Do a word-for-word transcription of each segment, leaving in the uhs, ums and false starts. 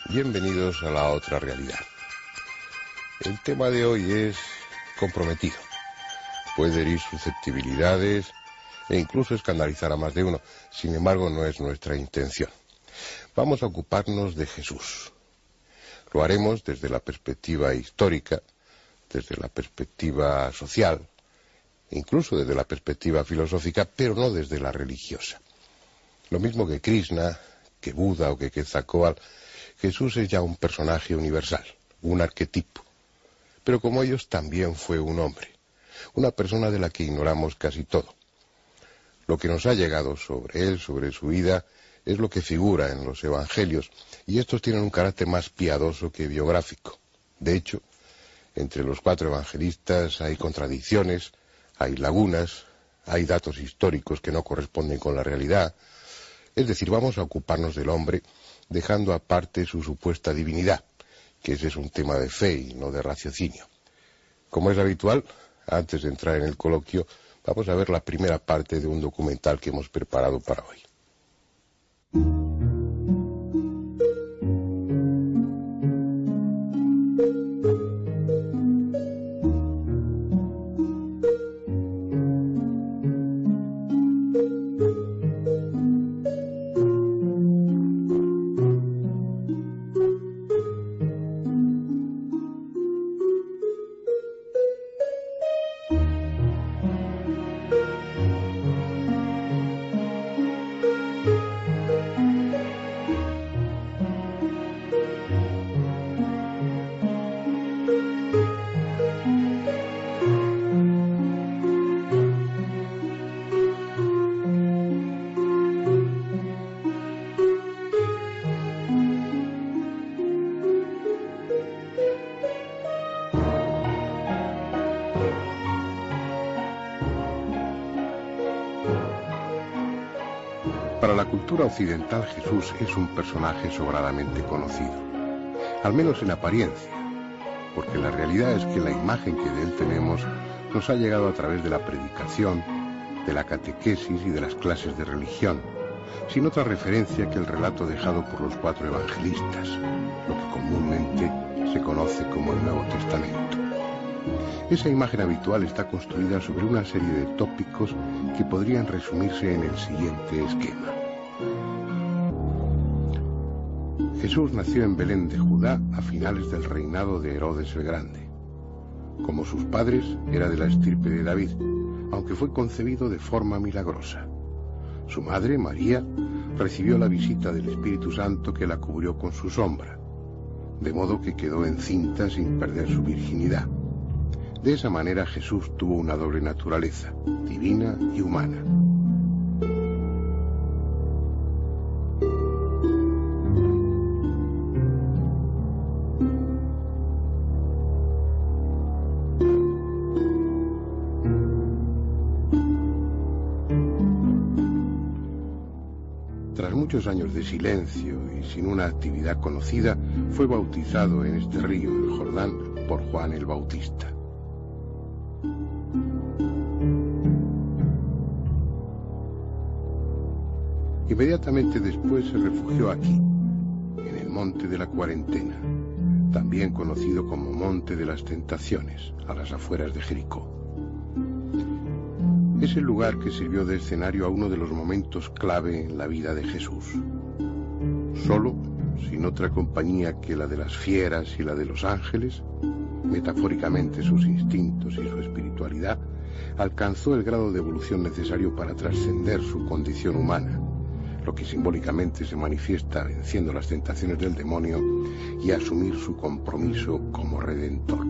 Bienvenidos a la otra realidad. El tema de hoy es comprometido. Puede herir susceptibilidades e incluso escandalizar a más de uno. Sin embargo, no es nuestra intención. Vamos a ocuparnos de Jesús. Lo haremos desde la perspectiva histórica, desde la perspectiva social, incluso desde la perspectiva filosófica, pero no desde la religiosa. Lo mismo que Krishna, que Buda o que Quetzalcóatl, Jesús es ya un personaje universal, un arquetipo. Pero como ellos también fue un hombre, una persona de la que ignoramos casi todo. Lo que nos ha llegado sobre él, sobre su vida, es lo que figura en los evangelios, y estos tienen un carácter más piadoso que biográfico. De hecho, entre los cuatro evangelistas hay contradicciones, hay lagunas, hay datos históricos que no corresponden con la realidad. Es decir, vamos a ocuparnos del hombre, dejando aparte su supuesta divinidad, que ese es un tema de fe y no de raciocinio. Como es habitual, antes de entrar en el coloquio, vamos a ver la primera parte de un documental que hemos preparado para hoy. Para la cultura occidental, Jesús es un personaje sobradamente conocido, al menos en apariencia, porque la realidad es que la imagen que de él tenemos nos ha llegado a través de la predicación, de la catequesis y de las clases de religión, sin otra referencia que el relato dejado por los cuatro evangelistas, lo que comúnmente se conoce como el Nuevo Testamento. Esa imagen habitual está construida sobre una serie de tópicos que podrían resumirse en el siguiente esquema. Jesús nació en Belén de Judá a finales del reinado de Herodes el Grande. Como sus padres, era de la estirpe de David, aunque fue concebido de forma milagrosa. Su madre, María, recibió la visita del Espíritu Santo que la cubrió con su sombra, de modo que quedó encinta sin perder su virginidad. De esa manera Jesús tuvo una doble naturaleza, divina y humana. Tras muchos años de silencio y sin una actividad conocida, fue bautizado en este río, el Jordán, por Juan el Bautista. Inmediatamente después se refugió aquí, en el Monte de la Cuarentena, también conocido como Monte de las Tentaciones, a las afueras de Jericó. Es el lugar que sirvió de escenario a uno de los momentos clave en la vida de Jesús. Solo, sin otra compañía que la de las fieras y la de los ángeles, metafóricamente sus instintos y su espiritualidad, alcanzó el grado de evolución necesario para trascender su condición humana, lo que simbólicamente se manifiesta venciendo las tentaciones del demonio y asumir su compromiso como redentor.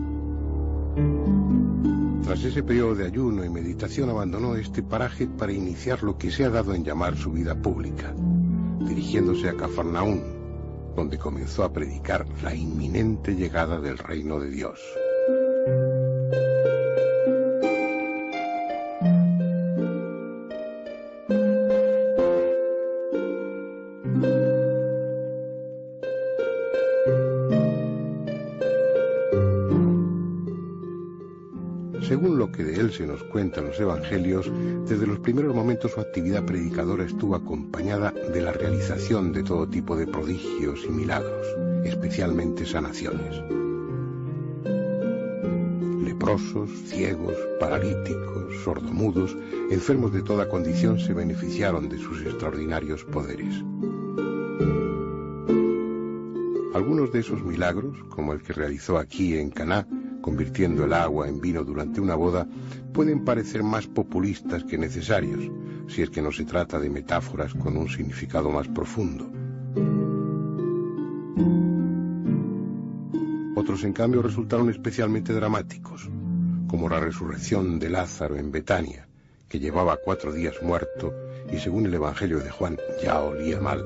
Tras ese periodo de ayuno y meditación abandonó este paraje para iniciar lo que se ha dado en llamar su vida pública, dirigiéndose a Cafarnaún, donde comenzó a predicar la inminente llegada del reino de Dios. Según lo que de él se nos cuenta en los evangelios, desde los primeros momentos su actividad predicadora estuvo acompañada de la realización de todo tipo de prodigios y milagros, especialmente sanaciones. Leprosos, ciegos, paralíticos, sordomudos, enfermos de toda condición se beneficiaron de sus extraordinarios poderes. Algunos de esos milagros, como el que realizó aquí en Caná, convirtiendo el agua en vino durante una boda, pueden parecer más populistas que necesarios, si es que no se trata de metáforas con un significado más profundo. Otros, en cambio, resultaron especialmente dramáticos, como la resurrección de Lázaro en Betania, que llevaba cuatro días muerto y, según el Evangelio de Juan, ya olía mal.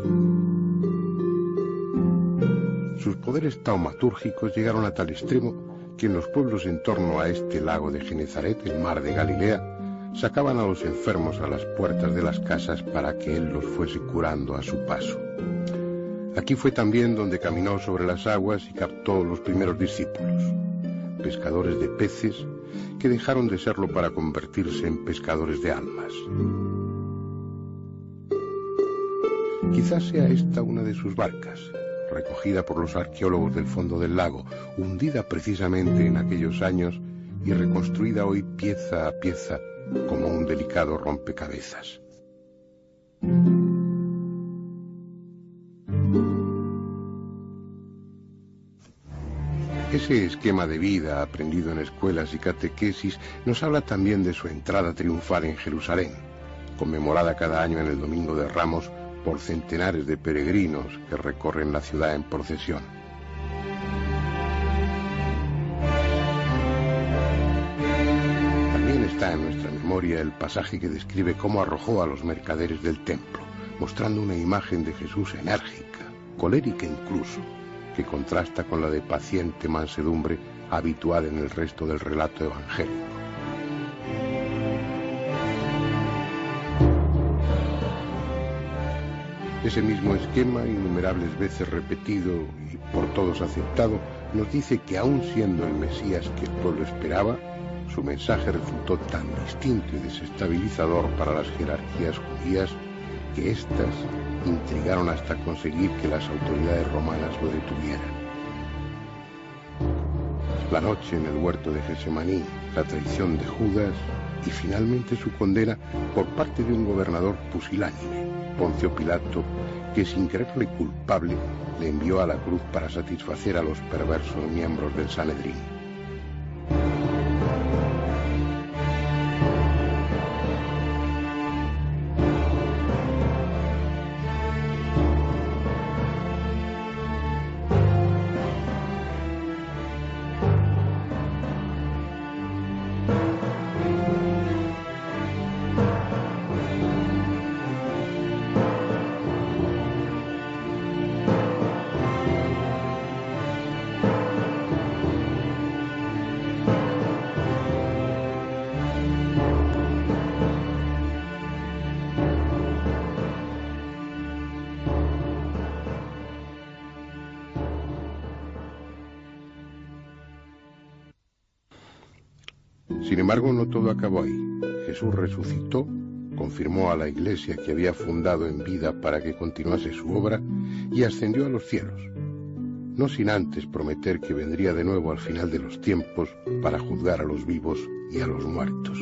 Sus poderes taumatúrgicos llegaron a tal extremo que en los pueblos en torno a este lago de Genezaret, el mar de Galilea, sacaban a los enfermos a las puertas de las casas para que él los fuese curando a su paso. Aquí fue también donde caminó sobre las aguas y captó los primeros discípulos, pescadores de peces que dejaron de serlo para convertirse en pescadores de almas. Quizás sea esta una de sus barcas, recogida por los arqueólogos del fondo del lago, hundida precisamente en aquellos años y reconstruida hoy pieza a pieza como un delicado rompecabezas. Ese esquema de vida aprendido en escuelas y catequesis nos habla también de su entrada triunfal en Jerusalén, conmemorada cada año en el Domingo de Ramos por centenares de peregrinos que recorren la ciudad en procesión. También está en nuestra memoria el pasaje que describe cómo arrojó a los mercaderes del templo, mostrando una imagen de Jesús enérgica, colérica incluso, que contrasta con la de paciente mansedumbre habitual en el resto del relato evangélico. Ese mismo esquema, innumerables veces repetido y por todos aceptado, nos dice que aun siendo el Mesías que el pueblo esperaba, su mensaje resultó tan distinto y desestabilizador para las jerarquías judías que éstas intrigaron hasta conseguir que las autoridades romanas lo detuvieran. La noche en el huerto de Getsemaní, la traición de Judas y finalmente su condena por parte de un gobernador pusilánime, Poncio Pilato, que sin creerle culpable le envió a la cruz para satisfacer a los perversos miembros del Sanedrín. Sin embargo, no todo acabó ahí. Jesús resucitó, confirmó a la iglesia que había fundado en vida para que continuase su obra y ascendió a los cielos, no sin antes prometer que vendría de nuevo al final de los tiempos para juzgar a los vivos y a los muertos.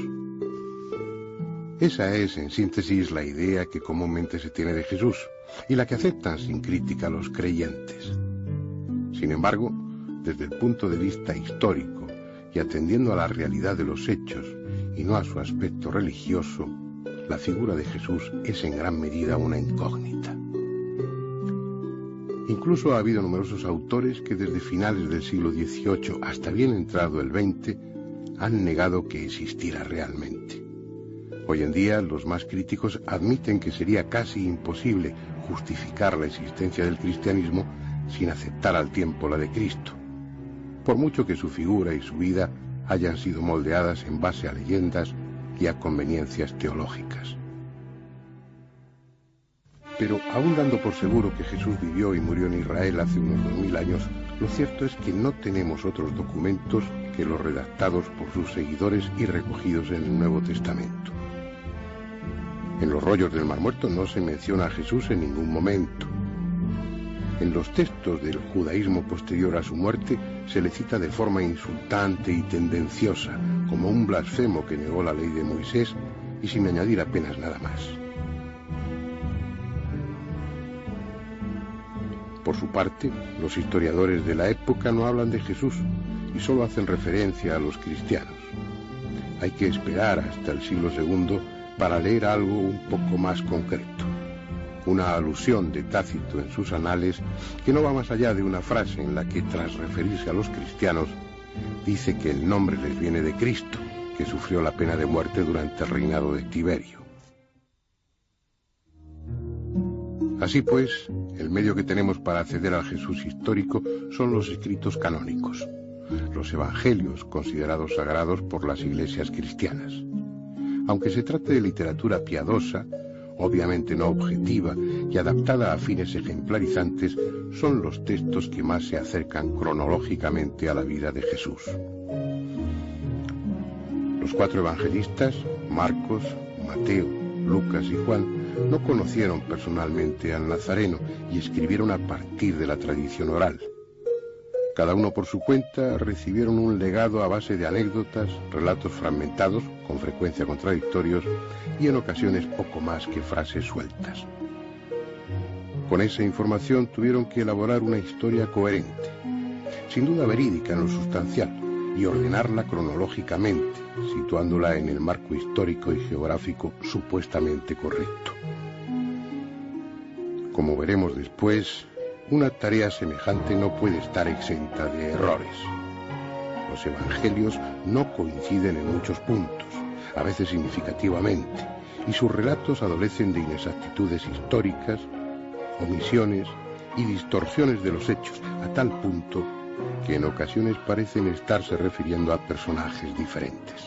Esa es, en síntesis, la idea que comúnmente se tiene de Jesús y la que aceptan sin crítica los creyentes. Sin embargo, desde el punto de vista histórico, y atendiendo a la realidad de los hechos y no a su aspecto religioso, la figura de Jesús es en gran medida una incógnita. Incluso ha habido numerosos autores que desde finales del siglo dieciocho hasta bien entrado el veinte han negado que existiera realmente. Hoy en día los más críticos admiten que sería casi imposible justificar la existencia del cristianismo sin aceptar al tiempo la de Cristo, por mucho que su figura y su vida hayan sido moldeadas en base a leyendas y a conveniencias teológicas. Pero aún dando por seguro que Jesús vivió y murió en Israel hace unos dos mil años, lo cierto es que no tenemos otros documentos que los redactados por sus seguidores y recogidos en el Nuevo Testamento. En los rollos del Mar Muerto no se menciona a Jesús en ningún momento. En los textos del judaísmo posterior a su muerte se le cita de forma insultante y tendenciosa, como un blasfemo que negó la ley de Moisés y sin añadir apenas nada más. Por su parte, los historiadores de la época no hablan de Jesús y solo hacen referencia a los cristianos. Hay que esperar hasta el siglo segundo para leer algo un poco más concreto. Una alusión de Tácito en sus anales que no va más allá de una frase en la que, tras referirse a los cristianos, dice que el nombre les viene de Cristo, que sufrió la pena de muerte durante el reinado de Tiberio. Así pues, el medio que tenemos para acceder al Jesús histórico son los escritos canónicos, los evangelios considerados sagrados por las iglesias cristianas. Aunque se trate de literatura piadosa, obviamente no objetiva y adaptada a fines ejemplarizantes, son los textos que más se acercan cronológicamente a la vida de Jesús. Los cuatro evangelistas, Marcos, Mateo, Lucas y Juan, no conocieron personalmente al Nazareno y escribieron a partir de la tradición oral. Cada uno por su cuenta recibieron un legado a base de anécdotas, relatos fragmentados, con frecuencia contradictorios, y en ocasiones poco más que frases sueltas. Con esa información tuvieron que elaborar una historia coherente, sin duda verídica en lo sustancial, y ordenarla cronológicamente, situándola en el marco histórico y geográfico supuestamente correcto. Como veremos después, una tarea semejante no puede estar exenta de errores. Los evangelios no coinciden en muchos puntos, a veces significativamente, y sus relatos adolecen de inexactitudes históricas, omisiones y distorsiones de los hechos, a tal punto que en ocasiones parecen estarse refiriendo a personajes diferentes.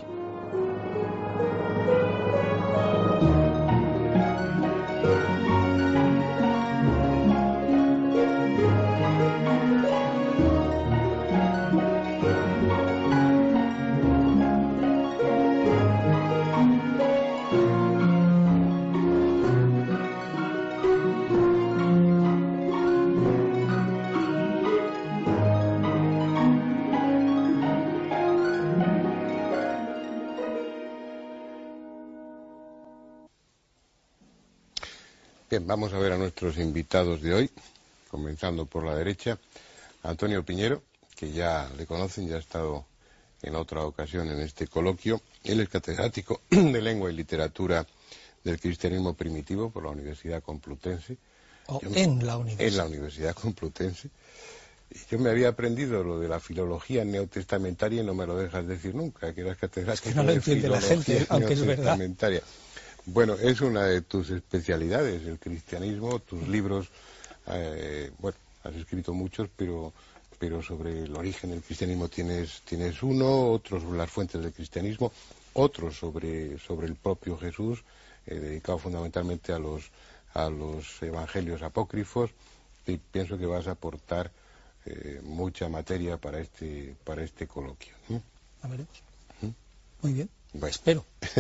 Bien, vamos a ver a nuestros invitados de hoy, comenzando por la derecha. Antonio Piñero, que ya le conocen, ya ha estado en otra ocasión en este coloquio. Él es catedrático de Lengua y Literatura del Cristianismo Primitivo por la Universidad Complutense. O Yo, en la Universidad. En la Universidad Complutense. Yo me había aprendido lo de la filología neotestamentaria y no me lo dejas decir nunca, que eras catedrático es que no lo entiende la gente, aunque es verdad. Bueno, es una de tus especialidades, el cristianismo, tus libros, eh, bueno, has escrito muchos, pero pero sobre el origen del cristianismo tienes tienes uno, otros sobre las fuentes del cristianismo, otros sobre sobre el propio Jesús, eh, dedicado fundamentalmente a los a los evangelios apócrifos, y pienso que vas a aportar eh, mucha materia para este para este coloquio. ¿Mm? La veremos. ¿Mm? Muy bien. Bueno. Espero.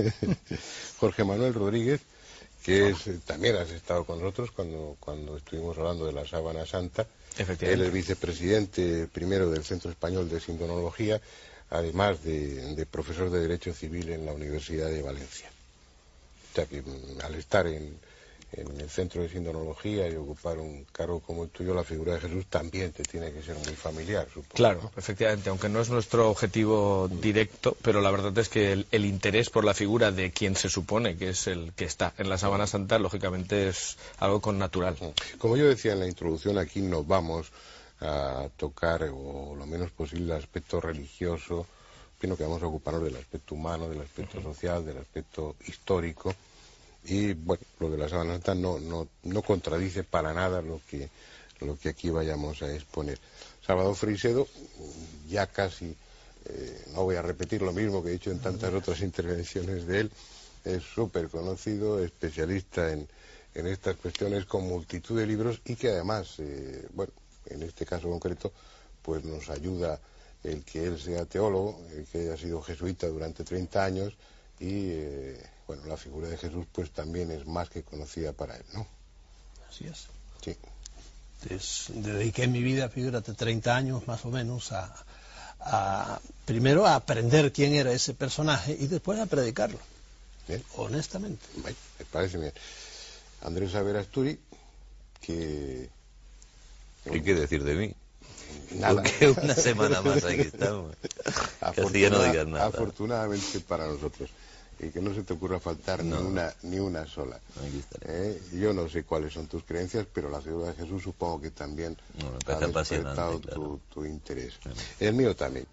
Jorge Manuel Rodríguez, que es, también has estado con nosotros cuando, cuando estuvimos hablando de la Sábana Santa. Él es vicepresidente primero del Centro Español de Sindonología, además de, de profesor de Derecho Civil en la Universidad de Valencia. O sea que al estar en, en el Centro de Sindonología y ocupar un cargo como el tuyo, la figura de Jesús también te tiene que ser muy familiar, supongo. Claro, ¿no? Efectivamente, aunque no es nuestro objetivo directo, pero la verdad es que el, el interés por la figura de quien se supone que es el que está en la Sábana Santa, lógicamente es algo con natural. Como yo decía en la introducción, aquí nos vamos a tocar, o lo menos posible, el aspecto religioso, sino que vamos a ocuparnos del aspecto humano, del aspecto social, del aspecto histórico. Y bueno, lo de la Sábana Santa no, no, no contradice para nada lo que, lo que aquí vayamos a exponer. Salvador Freixedo, ya casi, eh, no voy a repetir lo mismo que he dicho en tantas otras intervenciones de él, es súper conocido, especialista en, en estas cuestiones con multitud de libros y que además, eh, bueno, en este caso concreto, pues nos ayuda el que él sea teólogo, el que haya sido jesuita durante treinta años y... Eh, bueno, la figura de Jesús pues también es más que conocida para él, ¿no? Así es. Sí. Des, dediqué mi vida, fíjate, treinta años más o menos a, a primero a aprender quién era ese personaje y después a predicarlo. Bien. Honestamente. Bueno, me parece bien. Andrés Averasturi, que... ¿Qué quiere decir de mí? Nada. Porque una semana más aquí estamos. Casi ya no digas nada. Afortunadamente para nosotros. Y que no se te ocurra faltar no. ni una ni una sola. Eh, yo no sé cuáles son tus creencias, pero la figura de Jesús supongo que también no, ha despertado claro. tu, tu interés. Claro. El mío también.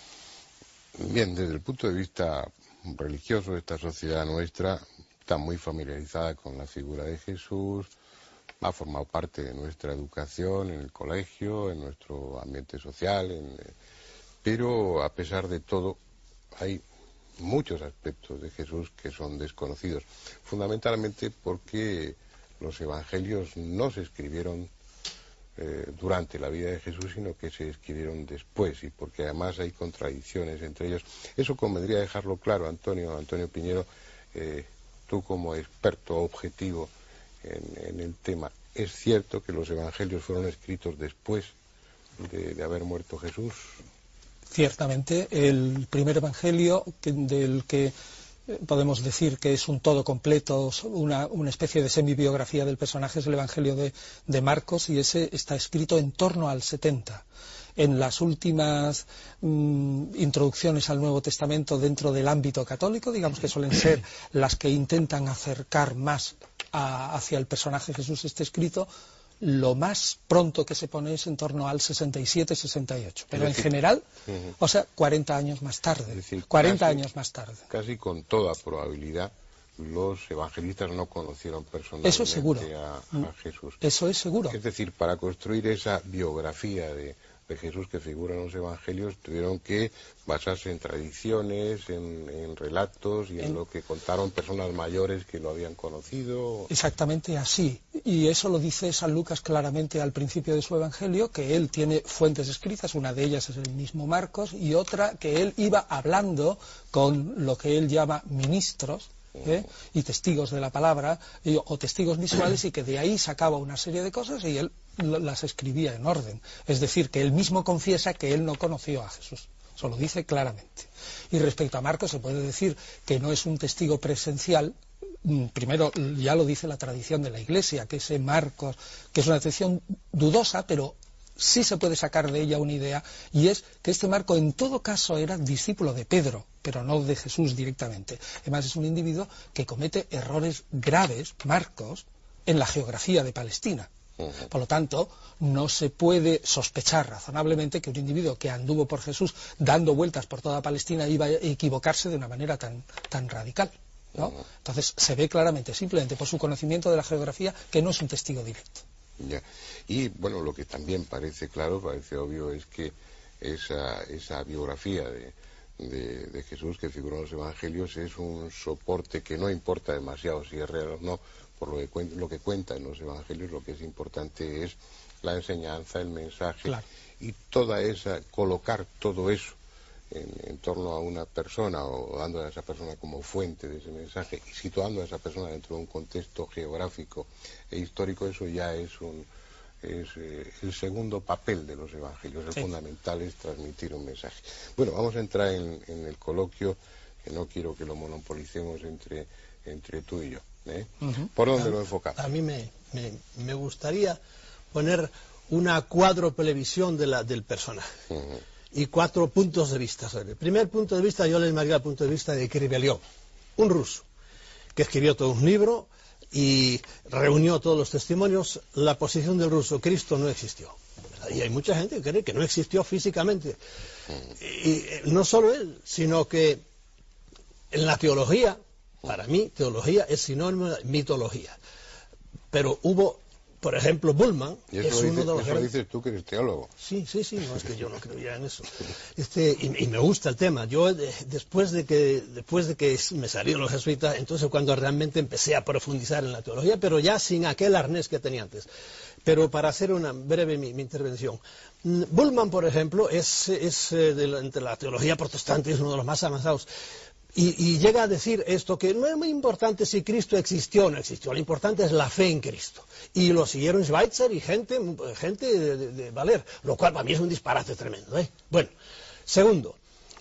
Bien, desde el punto de vista religioso, esta sociedad nuestra está muy familiarizada con la figura de Jesús, ha formado parte de nuestra educación en el colegio, en nuestro ambiente social, en, pero a pesar de todo hay muchos aspectos de Jesús que son desconocidos, fundamentalmente porque los evangelios no se escribieron eh, durante la vida de Jesús, sino que se escribieron después, y porque además hay contradicciones entre ellos. Eso convendría dejarlo claro, Antonio, Antonio Piñero, eh, tú como experto objetivo en, en el tema. ¿Es cierto que los evangelios fueron escritos después de, de haber muerto Jesús? Ciertamente, el primer evangelio que, del que podemos decir que es un todo completo, una, una especie de semibiografía del personaje, es el evangelio de, de Marcos, y ese está escrito en torno al setenta. En las últimas mmm, introducciones al Nuevo Testamento dentro del ámbito católico, digamos que suelen ser las que intentan acercar más a, hacia el personaje Jesús este escrito, lo más pronto que se pone es en torno al sesenta y siete sesenta y ocho, pero en general, uh-huh. o sea, cuarenta años más tarde, es decir, cuarenta casi, años más tarde. Casi con toda probabilidad los evangelistas no conocieron personalmente Eso es seguro. A, a Jesús. Eso es seguro. Es decir, para construir esa biografía de, de Jesús que figura en los evangelios, tuvieron que basarse en tradiciones, en, en relatos y en, en lo que contaron personas mayores que lo habían conocido. Exactamente así. Y eso lo dice San Lucas claramente al principio de su evangelio, que él tiene fuentes escritas, una de ellas es el mismo Marcos, y otra que él iba hablando con lo que él llama ministros, ¿eh? y testigos de la palabra, y, o testigos visuales, y que de ahí sacaba una serie de cosas y él las escribía en orden. Es decir, que él mismo confiesa que él no conoció a Jesús. Eso lo dice claramente. Y respecto a Marcos se puede decir que no es un testigo presencial. Primero, ya lo dice la tradición de la Iglesia, que ese Marcos, que es una tradición dudosa, pero sí se puede sacar de ella una idea, y es que este Marco en todo caso era discípulo de Pedro, pero no de Jesús directamente. Además es un individuo que comete errores graves, Marcos, en la geografía de Palestina. Por lo tanto, no se puede sospechar razonablemente que un individuo que anduvo por Jesús dando vueltas por toda Palestina iba a equivocarse de una manera tan, tan radical, ¿no? Entonces se ve claramente, simplemente por su conocimiento de la geografía, que no es un testigo directo. Ya. Y bueno, lo que también parece claro, parece obvio, es que esa, esa biografía de, de, de Jesús que figura en los evangelios es un soporte que no importa demasiado si es real o no. Por lo que, lo que cuenta en los evangelios, lo que es importante es la enseñanza, el mensaje, claro. Y toda esa, colocar todo eso en, en torno a una persona, o dando a esa persona como fuente de ese mensaje y situando a esa persona dentro de un contexto geográfico e histórico, eso ya es un es eh, el segundo papel de los evangelios. El sí. fundamental es transmitir un mensaje. Bueno, vamos a entrar en, en el coloquio, que no quiero que lo monopolicemos entre, entre tú y yo. ¿Eh? Uh-huh. ¿Por dónde a, lo enfocamos? A mí me, me, me gustaría poner una cuádruple visión de la, del personaje uh-huh. y cuatro puntos de vista. El primer punto de vista yo le llamaría el punto de vista de Kriveliov, un ruso que escribió todo un libro y reunió todos los testimonios. La posición del ruso: Cristo no existió, ¿verdad? Y hay mucha gente que cree que no existió físicamente. Uh-huh. Y, y no solo él, sino que en la teología, para mí, teología es sinónimo de mitología. Pero hubo, por ejemplo, Bullman, ¿Y eso es lo uno dices, de los eso lo dices tú, que eres teólogo? Sí, sí, sí, no es que yo no creo ya en eso. Este, y, y me gusta el tema. Yo, de, después de que después de que me salieron los jesuitas, entonces cuando realmente empecé a profundizar en la teología, pero ya sin aquel arnés que tenía antes. Pero para hacer una breve mi, mi intervención, Bullman, por ejemplo, es, es de la, entre la teología protestante, es uno de los más avanzados. Y, y llega a decir esto, que no es muy importante si Cristo existió o no existió, lo importante es la fe en Cristo. Y lo siguieron Schweitzer y gente, gente de, de, de valer, lo cual para mí es un disparate tremendo, ¿eh? Bueno, segundo,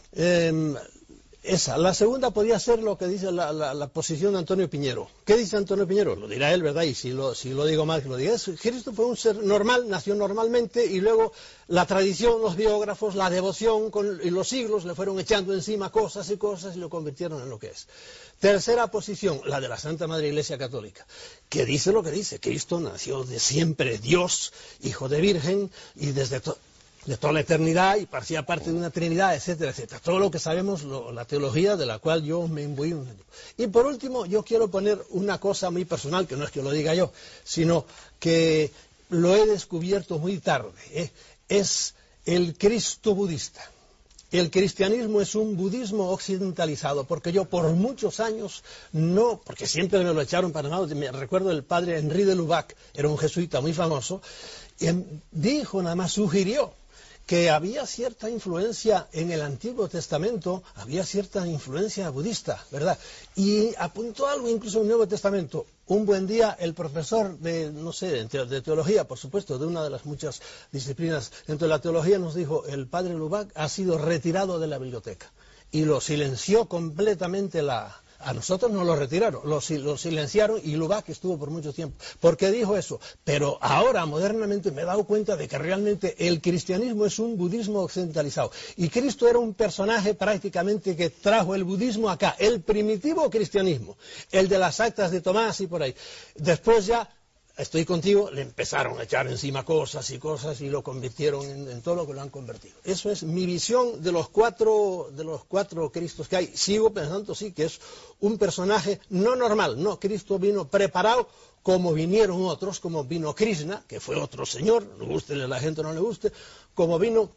eh, esa, la segunda podría ser lo que dice la, la, la posición de Antonio Piñero. ¿Qué dice Antonio Piñero? Lo dirá él, ¿verdad? Y si lo, si lo digo mal, que lo diga. Cristo fue un ser normal, nació normalmente, y luego la tradición, los biógrafos, la devoción con, y los siglos le fueron echando encima cosas y cosas y lo convirtieron en lo que es. Tercera posición, la de la Santa Madre Iglesia Católica, que dice lo que dice. Cristo nació de siempre, Dios, hijo de Virgen, y desde todo. de toda la eternidad y parecía parte de una Trinidad, etcétera, etcétera. Todo lo que sabemos, lo, la teología de la cual yo me imbuí. Y por último, yo quiero poner una cosa muy personal, que no es que lo diga yo, sino que lo he descubierto muy tarde, ¿eh? Es el Cristo budista. El cristianismo es un budismo occidentalizado, porque yo por muchos años no, porque siempre me lo echaron para nada. Me recuerdo el padre Henri de Lubac, era un jesuita muy famoso, y dijo, nada más sugirió, que había cierta influencia en el Antiguo Testamento, había cierta influencia budista, ¿verdad? Y apuntó algo incluso en el Nuevo Testamento. Un buen día el profesor de, no sé, de teología, por supuesto, de una de las muchas disciplinas dentro de la teología, nos dijo, el padre Lubac ha sido retirado de la biblioteca. Y lo silenció completamente la... A nosotros nos lo retiraron, lo, lo silenciaron, y Lubac estuvo por mucho tiempo. ¿Por qué dijo eso? Pero ahora, modernamente, me he dado cuenta de que realmente el cristianismo es un budismo occidentalizado. Y Cristo era un personaje prácticamente que trajo el budismo acá, el primitivo cristianismo, el de las actas de Tomás y por ahí. Después ya... Estoy contigo, le empezaron a echar encima cosas y cosas y lo convirtieron en, en todo lo que lo han convertido. Eso es mi visión de los cuatro de los cuatro Cristos que hay. Sigo pensando, sí, que es un personaje no normal. No, Cristo vino preparado como vinieron otros, como vino Krishna, que fue otro señor, le guste a la gente o no le guste, como vino,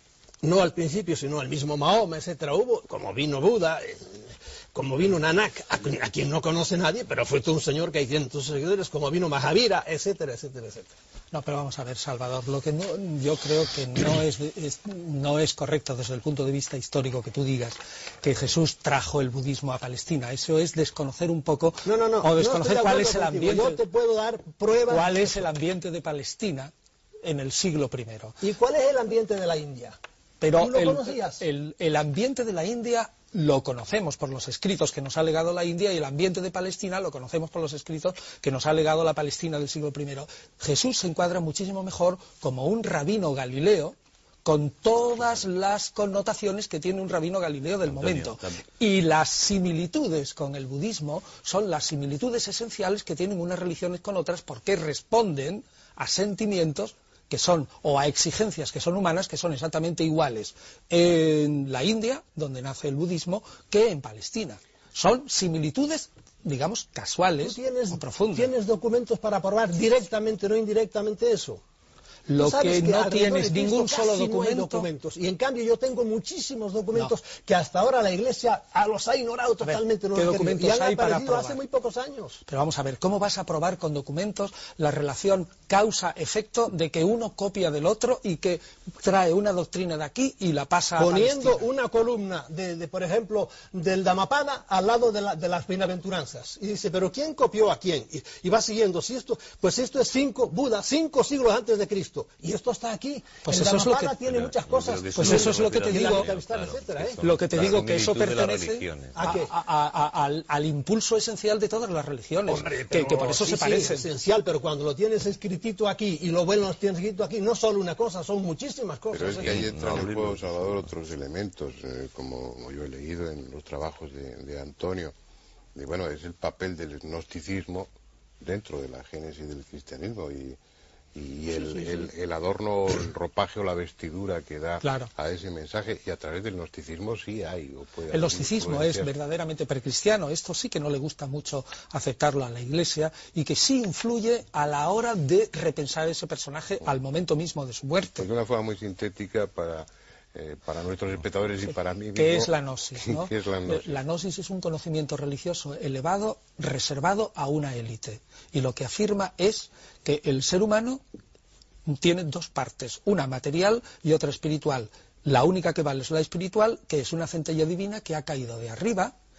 no al principio, sino al mismo Mahoma, etcétera, hubo, como vino Buda, eh, como vino Nanak, a, a quien no conoce nadie, pero fue todo un señor que hay cientos de seguidores, como vino Mahavira, etcétera, etcétera, etcétera. No, pero vamos a ver, Salvador, lo que no, yo creo que no es, es, no es correcto desde el punto de vista histórico que tú digas que Jesús trajo el budismo a Palestina. Eso es desconocer un poco, no, no, no, o desconocer no cuál es el ambiente, yo te puedo dar pruebas, cuál es el ambiente de Palestina en el siglo primero. ¿Y cuál es el ambiente de la India? Pero ¿Tú lo el, conocías? El, el ambiente de la India lo conocemos por los escritos que nos ha legado la India, y el ambiente de Palestina lo conocemos por los escritos que nos ha legado la Palestina del siglo primero. Jesús se encuadra muchísimo mejor como un rabino galileo, con todas las connotaciones que tiene un rabino galileo del Antonio, momento. también. Y las similitudes con el budismo son las similitudes esenciales que tienen unas religiones con otras, porque responden a sentimientos que son, o a exigencias que son humanas, que son exactamente iguales en la India, donde nace el budismo, que en Palestina. Son similitudes, digamos, casuales ¿Tú tienes, o profundas. ¿Tienes documentos para probar directamente o no indirectamente eso? Lo sabes que que no tienes de ningún Cristo solo casi no hay documento... documentos. Y en cambio yo tengo muchísimos documentos No. que hasta ahora la Iglesia a los ha ignorado A ver, totalmente. no ¿qué los ha documentos querido. Y han hay para aparecido probar? hace muy pocos años. Pero vamos a ver, ¿cómo vas a probar con documentos la relación causa-efecto de que uno copia del otro y que trae una doctrina de aquí y la pasa a Poniendo Palestina? una columna, de, de, por ejemplo, del Dhammapada al lado de, la, de las bienaventuranzas. Y dice, ¿pero quién copió a quién? Y, y va siguiendo, si esto, pues esto es cinco, Buda, cinco siglos antes de Cristo. Y esto está aquí. Pues el eso es lo Dhammapada que- tiene Pero, muchas yo cosas. creo que Pues es eso es lo que te una digo, claro, etcétera, que ¿eh? son Lo que te la digo que eso similitud de las pertenece religiones. ¿A qué? a- a- a- al, al impulso esencial de todas las religiones, Hombre, que, pero que por eso sí, se sí, parecen. es esencial, pero cuando lo tienes escritito aquí y lo bueno lo tienes escrito aquí, no solo una cosa, son muchísimas cosas. Pero es que ¿eh? ahí entran No, en abrirlo. juego, Salvador, otros elementos, eh, como, como yo he leído en los trabajos de, de Antonio. Y bueno, es el papel del gnosticismo dentro de la génesis del cristianismo y, y el, Sí, sí, sí. el- el adorno, el ropaje o la vestidura que da Claro. a ese mensaje, y a través del gnosticismo sí hay. O puede El haber gnosticismo es influencias. verdaderamente precristiano. Esto sí que no le gusta mucho aceptarlo a la Iglesia, y que sí influye a la hora de repensar ese personaje al momento mismo de su muerte. Pues de una forma muy sintética para, eh, para nuestros espectadores y para mí mismo. ¿Qué es la gnosis? ¿no? ¿Qué es la gnosis? La gnosis es un conocimiento religioso elevado, reservado a una élite. Y lo que afirma es que el ser humano tiene dos partes, una material y otra espiritual. La única que vale es la espiritual, que es una centella divina que ha caído de arriba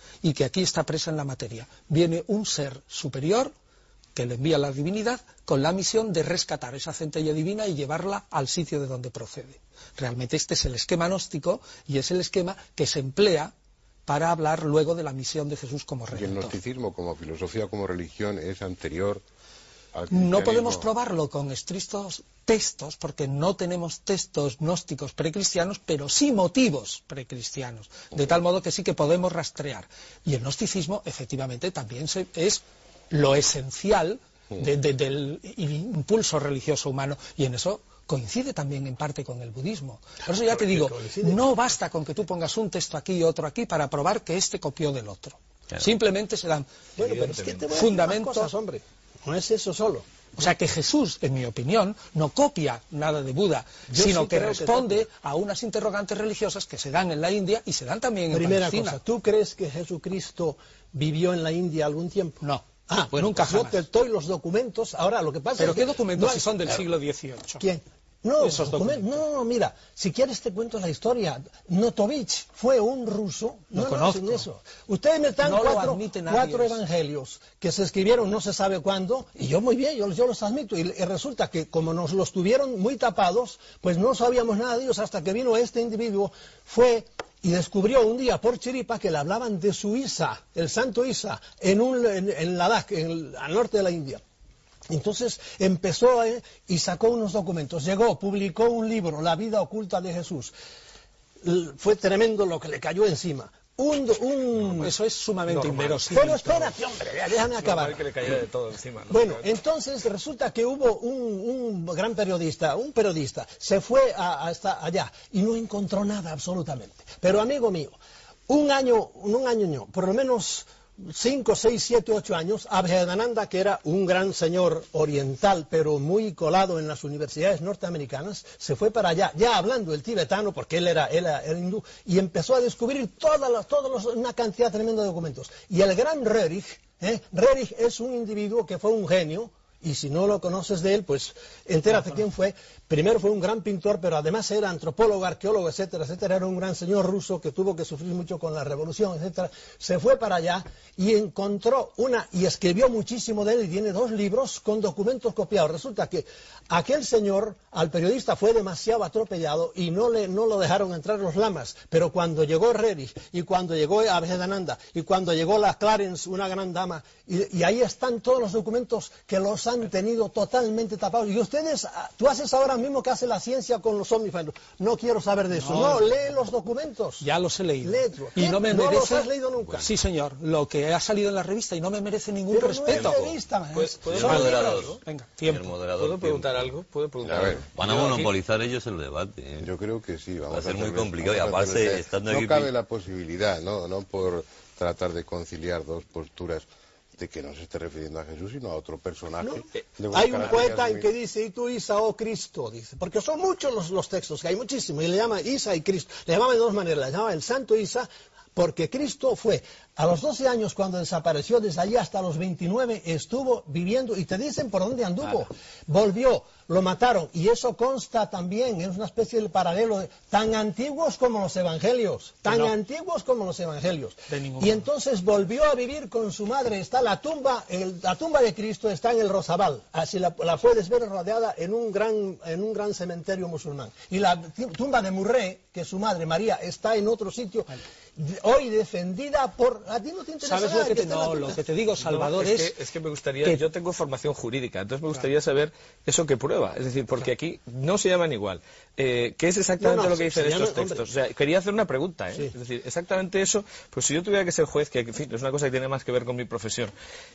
y que aquí está presa en la materia. Viene un ser superior que le envía la divinidad con la misión de rescatar esa centella divina y llevarla al sitio de donde procede. Realmente este es el esquema gnóstico y es el esquema que se emplea para hablar luego de la misión de Jesús como redentor. ¿Y el gnosticismo como filosofía, como religión, es anterior al cristianismo? No podemos probarlo con estrictos textos, porque no tenemos textos gnósticos precristianos, pero sí motivos precristianos, de tal modo que sí que podemos rastrear. Y el gnosticismo, efectivamente, también se, es lo esencial de, de, del impulso religioso humano, y en eso coincide también en parte con el budismo. Por eso ya te digo, no basta con que tú pongas un texto aquí y otro aquí para probar que este copió del otro. Claro. Simplemente se dan bueno, pero es que te voy a fundamentos. Cosas, hombre. No es eso solo. O sea que Jesús, en mi opinión, no copia nada de Buda, Yo sino sí que responde que a unas interrogantes religiosas que se dan en la India y se dan también en Primera Palestina. Cosa, ¿tú crees que Jesucristo vivió en la India algún tiempo? No. Ah, bueno, nunca pues jamás. Yo te doy los documentos. Ahora, lo que pasa ¿Pero es qué que documentos no hay... si son del siglo dieciocho? ¿Quién? No, Esos documentos. no, mira, si quieres te cuento la historia. Notovich fue un ruso. Lo no, conozco. No, eso. Ustedes me dan no cuatro, cuatro evangelios que se escribieron no se sabe cuándo, y yo muy bien, yo, yo los admito. Y, y resulta que como nos los tuvieron muy tapados, pues no sabíamos nada de ellos hasta que vino este individuo, fue... y descubrió un día por chiripa que le hablaban de su Isa, el santo Isa, en, un, en, en Ladakh, en el, al norte de la India. Entonces empezó eh, y sacó unos documentos, llegó, publicó un libro, La vida oculta de Jesús. L- fue tremendo lo que le cayó encima. Un, un... Eso es sumamente inverosímil. Pero espérate, hombre, déjame acabar. Que le cayera de todo encima, ¿no? Bueno, entonces resulta que hubo un, un gran periodista, un periodista, se fue a, hasta allá y no encontró nada absolutamente. Pero amigo mío, un año, un año no, por lo menos cinco, seis, siete, ocho años, Abhedananda, que era un gran señor oriental, pero muy colado en las universidades norteamericanas, se fue para allá, ya hablando el tibetano, porque él era, él era, era hindú, y empezó a descubrir todas las, todos los, una cantidad tremenda de documentos. Y el gran Rerich, ¿eh? Rerich es un individuo que fue un genio, y si no lo conoces de él, pues entérate quién fue. Primero fue un gran pintor, pero además era antropólogo, arqueólogo, etcétera, etcétera. Era un gran señor ruso que tuvo que sufrir mucho con la revolución, etcétera. Se fue para allá y encontró una, y escribió muchísimo de él, y tiene dos libros con documentos copiados. Resulta que aquel señor, al periodista, fue demasiado atropellado y no, le, no lo dejaron entrar los lamas. Pero cuando llegó Rerich, y cuando llegó Abhedananda, y cuando llegó la Clarence, una gran dama, y, y ahí están todos los documentos que los han tenido totalmente tapados. Y ustedes, tú haces ahora mismo que hace la ciencia con los ovnis. No quiero saber de eso. No, no lee los documentos. Ya los he leído. Léetlo. Y no me ¿No merece... los has leído nunca? Sí, señor. Lo que ha salido en la revista y no me merece ningún Pero respeto. No es revista, pues, ¿puedo moderador? Venga, tiempo. El moderador, ¿Puedo preguntar tiempo. algo? ¿Puedo preguntar A ver, algo? Van a Yo monopolizar aquí... ellos el debate. ¿eh? Yo creo que sí. Vamos Va a ser a muy hacer- complicado y vamos a aparte hacer- estando no aquí... cabe la posibilidad, ¿no? No por tratar de conciliar dos posturas de que no se esté refiriendo a Jesús, sino a otro personaje. No. de unas Hay un características poeta en muy- que dice, y tú Isa, oh Cristo, dice, porque son muchos los, los textos, que hay muchísimos, y le llama Isa y Cristo. Le llamaban de dos maneras, le llamaban el Santo Isa, porque Cristo fue a los doce años cuando desapareció, desde allí hasta los veintinueve estuvo viviendo, y te dicen por dónde anduvo. Claro. Volvió, lo mataron, y eso consta también, es una especie de paralelo, de, tan antiguos como los evangelios, tan no. antiguos como los evangelios. Y entonces volvió a vivir con su madre, está la tumba, el, la tumba de Cristo está en el Rosabal, así la, la puedes ver rodeada en un gran, en un gran cementerio musulmán. Y la tumba de Murré, que es su madre, María, está en otro sitio. Vale. Hoy defendida por... ¿A ti no te interesa ¿Sabes nada lo que, que te, no, lo que te digo, Salvador? No, es, es, que, es que me gustaría... Que... Yo tengo formación jurídica, entonces me gustaría saber eso que prueba. Es decir, porque aquí no se llaman igual. Eh, ¿Qué es exactamente no, no, lo que dicen estos llaman, textos? Hombre. O sea, quería hacer una pregunta, ¿eh? Sí. Es decir, exactamente eso, pues si yo tuviera que ser juez, que en fin, es una cosa que tiene más que ver con mi profesión,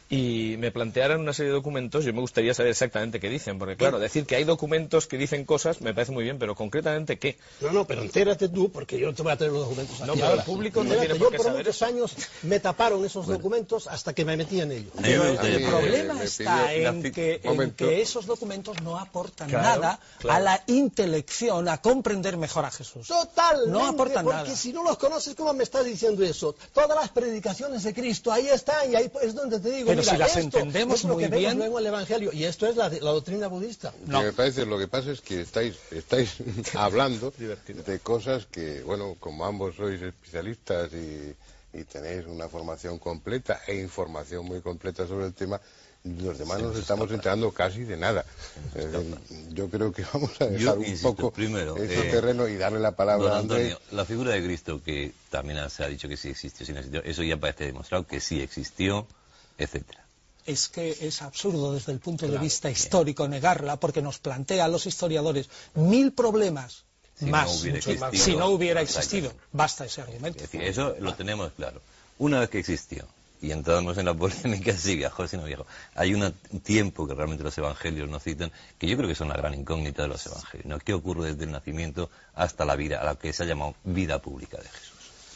y me plantearan una serie de documentos, yo me gustaría saber exactamente qué dicen, porque claro, decir que hay documentos que dicen cosas me parece muy bien, pero concretamente ¿qué? No, no, pero entérate tú, porque yo te voy a traer los documentos aquí. No, pero el público no tiene por qué saber. Muchos años me taparon esos bueno. documentos hasta que me metí en ellos. Pero el problema me está pidió, en, que, en que esos documentos no aportan claro, nada claro. a la intelección, a comprender mejor a Jesús. Totalmente, no aportan porque nada. si no los conoces, ¿cómo me estás diciendo eso? Todas las predicaciones de Cristo, ahí están, y ahí es donde te digo, pero mira, si las esto entendemos es lo muy que bien... vemos luego en el Evangelio, y esto es la, la doctrina budista. No. Me parece, lo que pasa es que estáis, estáis hablando de cosas que, bueno, como ambos sois especialistas y... y tenéis una formación completa e información muy completa sobre el tema, los demás sí, nos estamos escapa. enterando casi de nada. Eh, yo creo que vamos a dejar yo, un insisto, poco primero, ese eh, terreno y darle la palabra don a Andrés. Antonio, la figura de Cristo, que también se ha dicho que sí existió, sí no existió, eso ya parece demostrado que sí existió, etcétera. Es que es absurdo desde el punto claro, de vista histórico bien. negarla, porque nos plantea a los historiadores mil problemas si más, no mucho más si no hubiera existido. Basta ese argumento. Es decir, eso lo tenemos claro. Una vez que existió, y entramos en la polémica, sí, viajó, si no viajó, hay un tiempo que realmente los evangelios nos citan, que yo creo que son la gran incógnita de los evangelios, ¿no? ¿Qué ocurre desde el nacimiento hasta la vida, a la que se ha llamado vida pública de Jesús?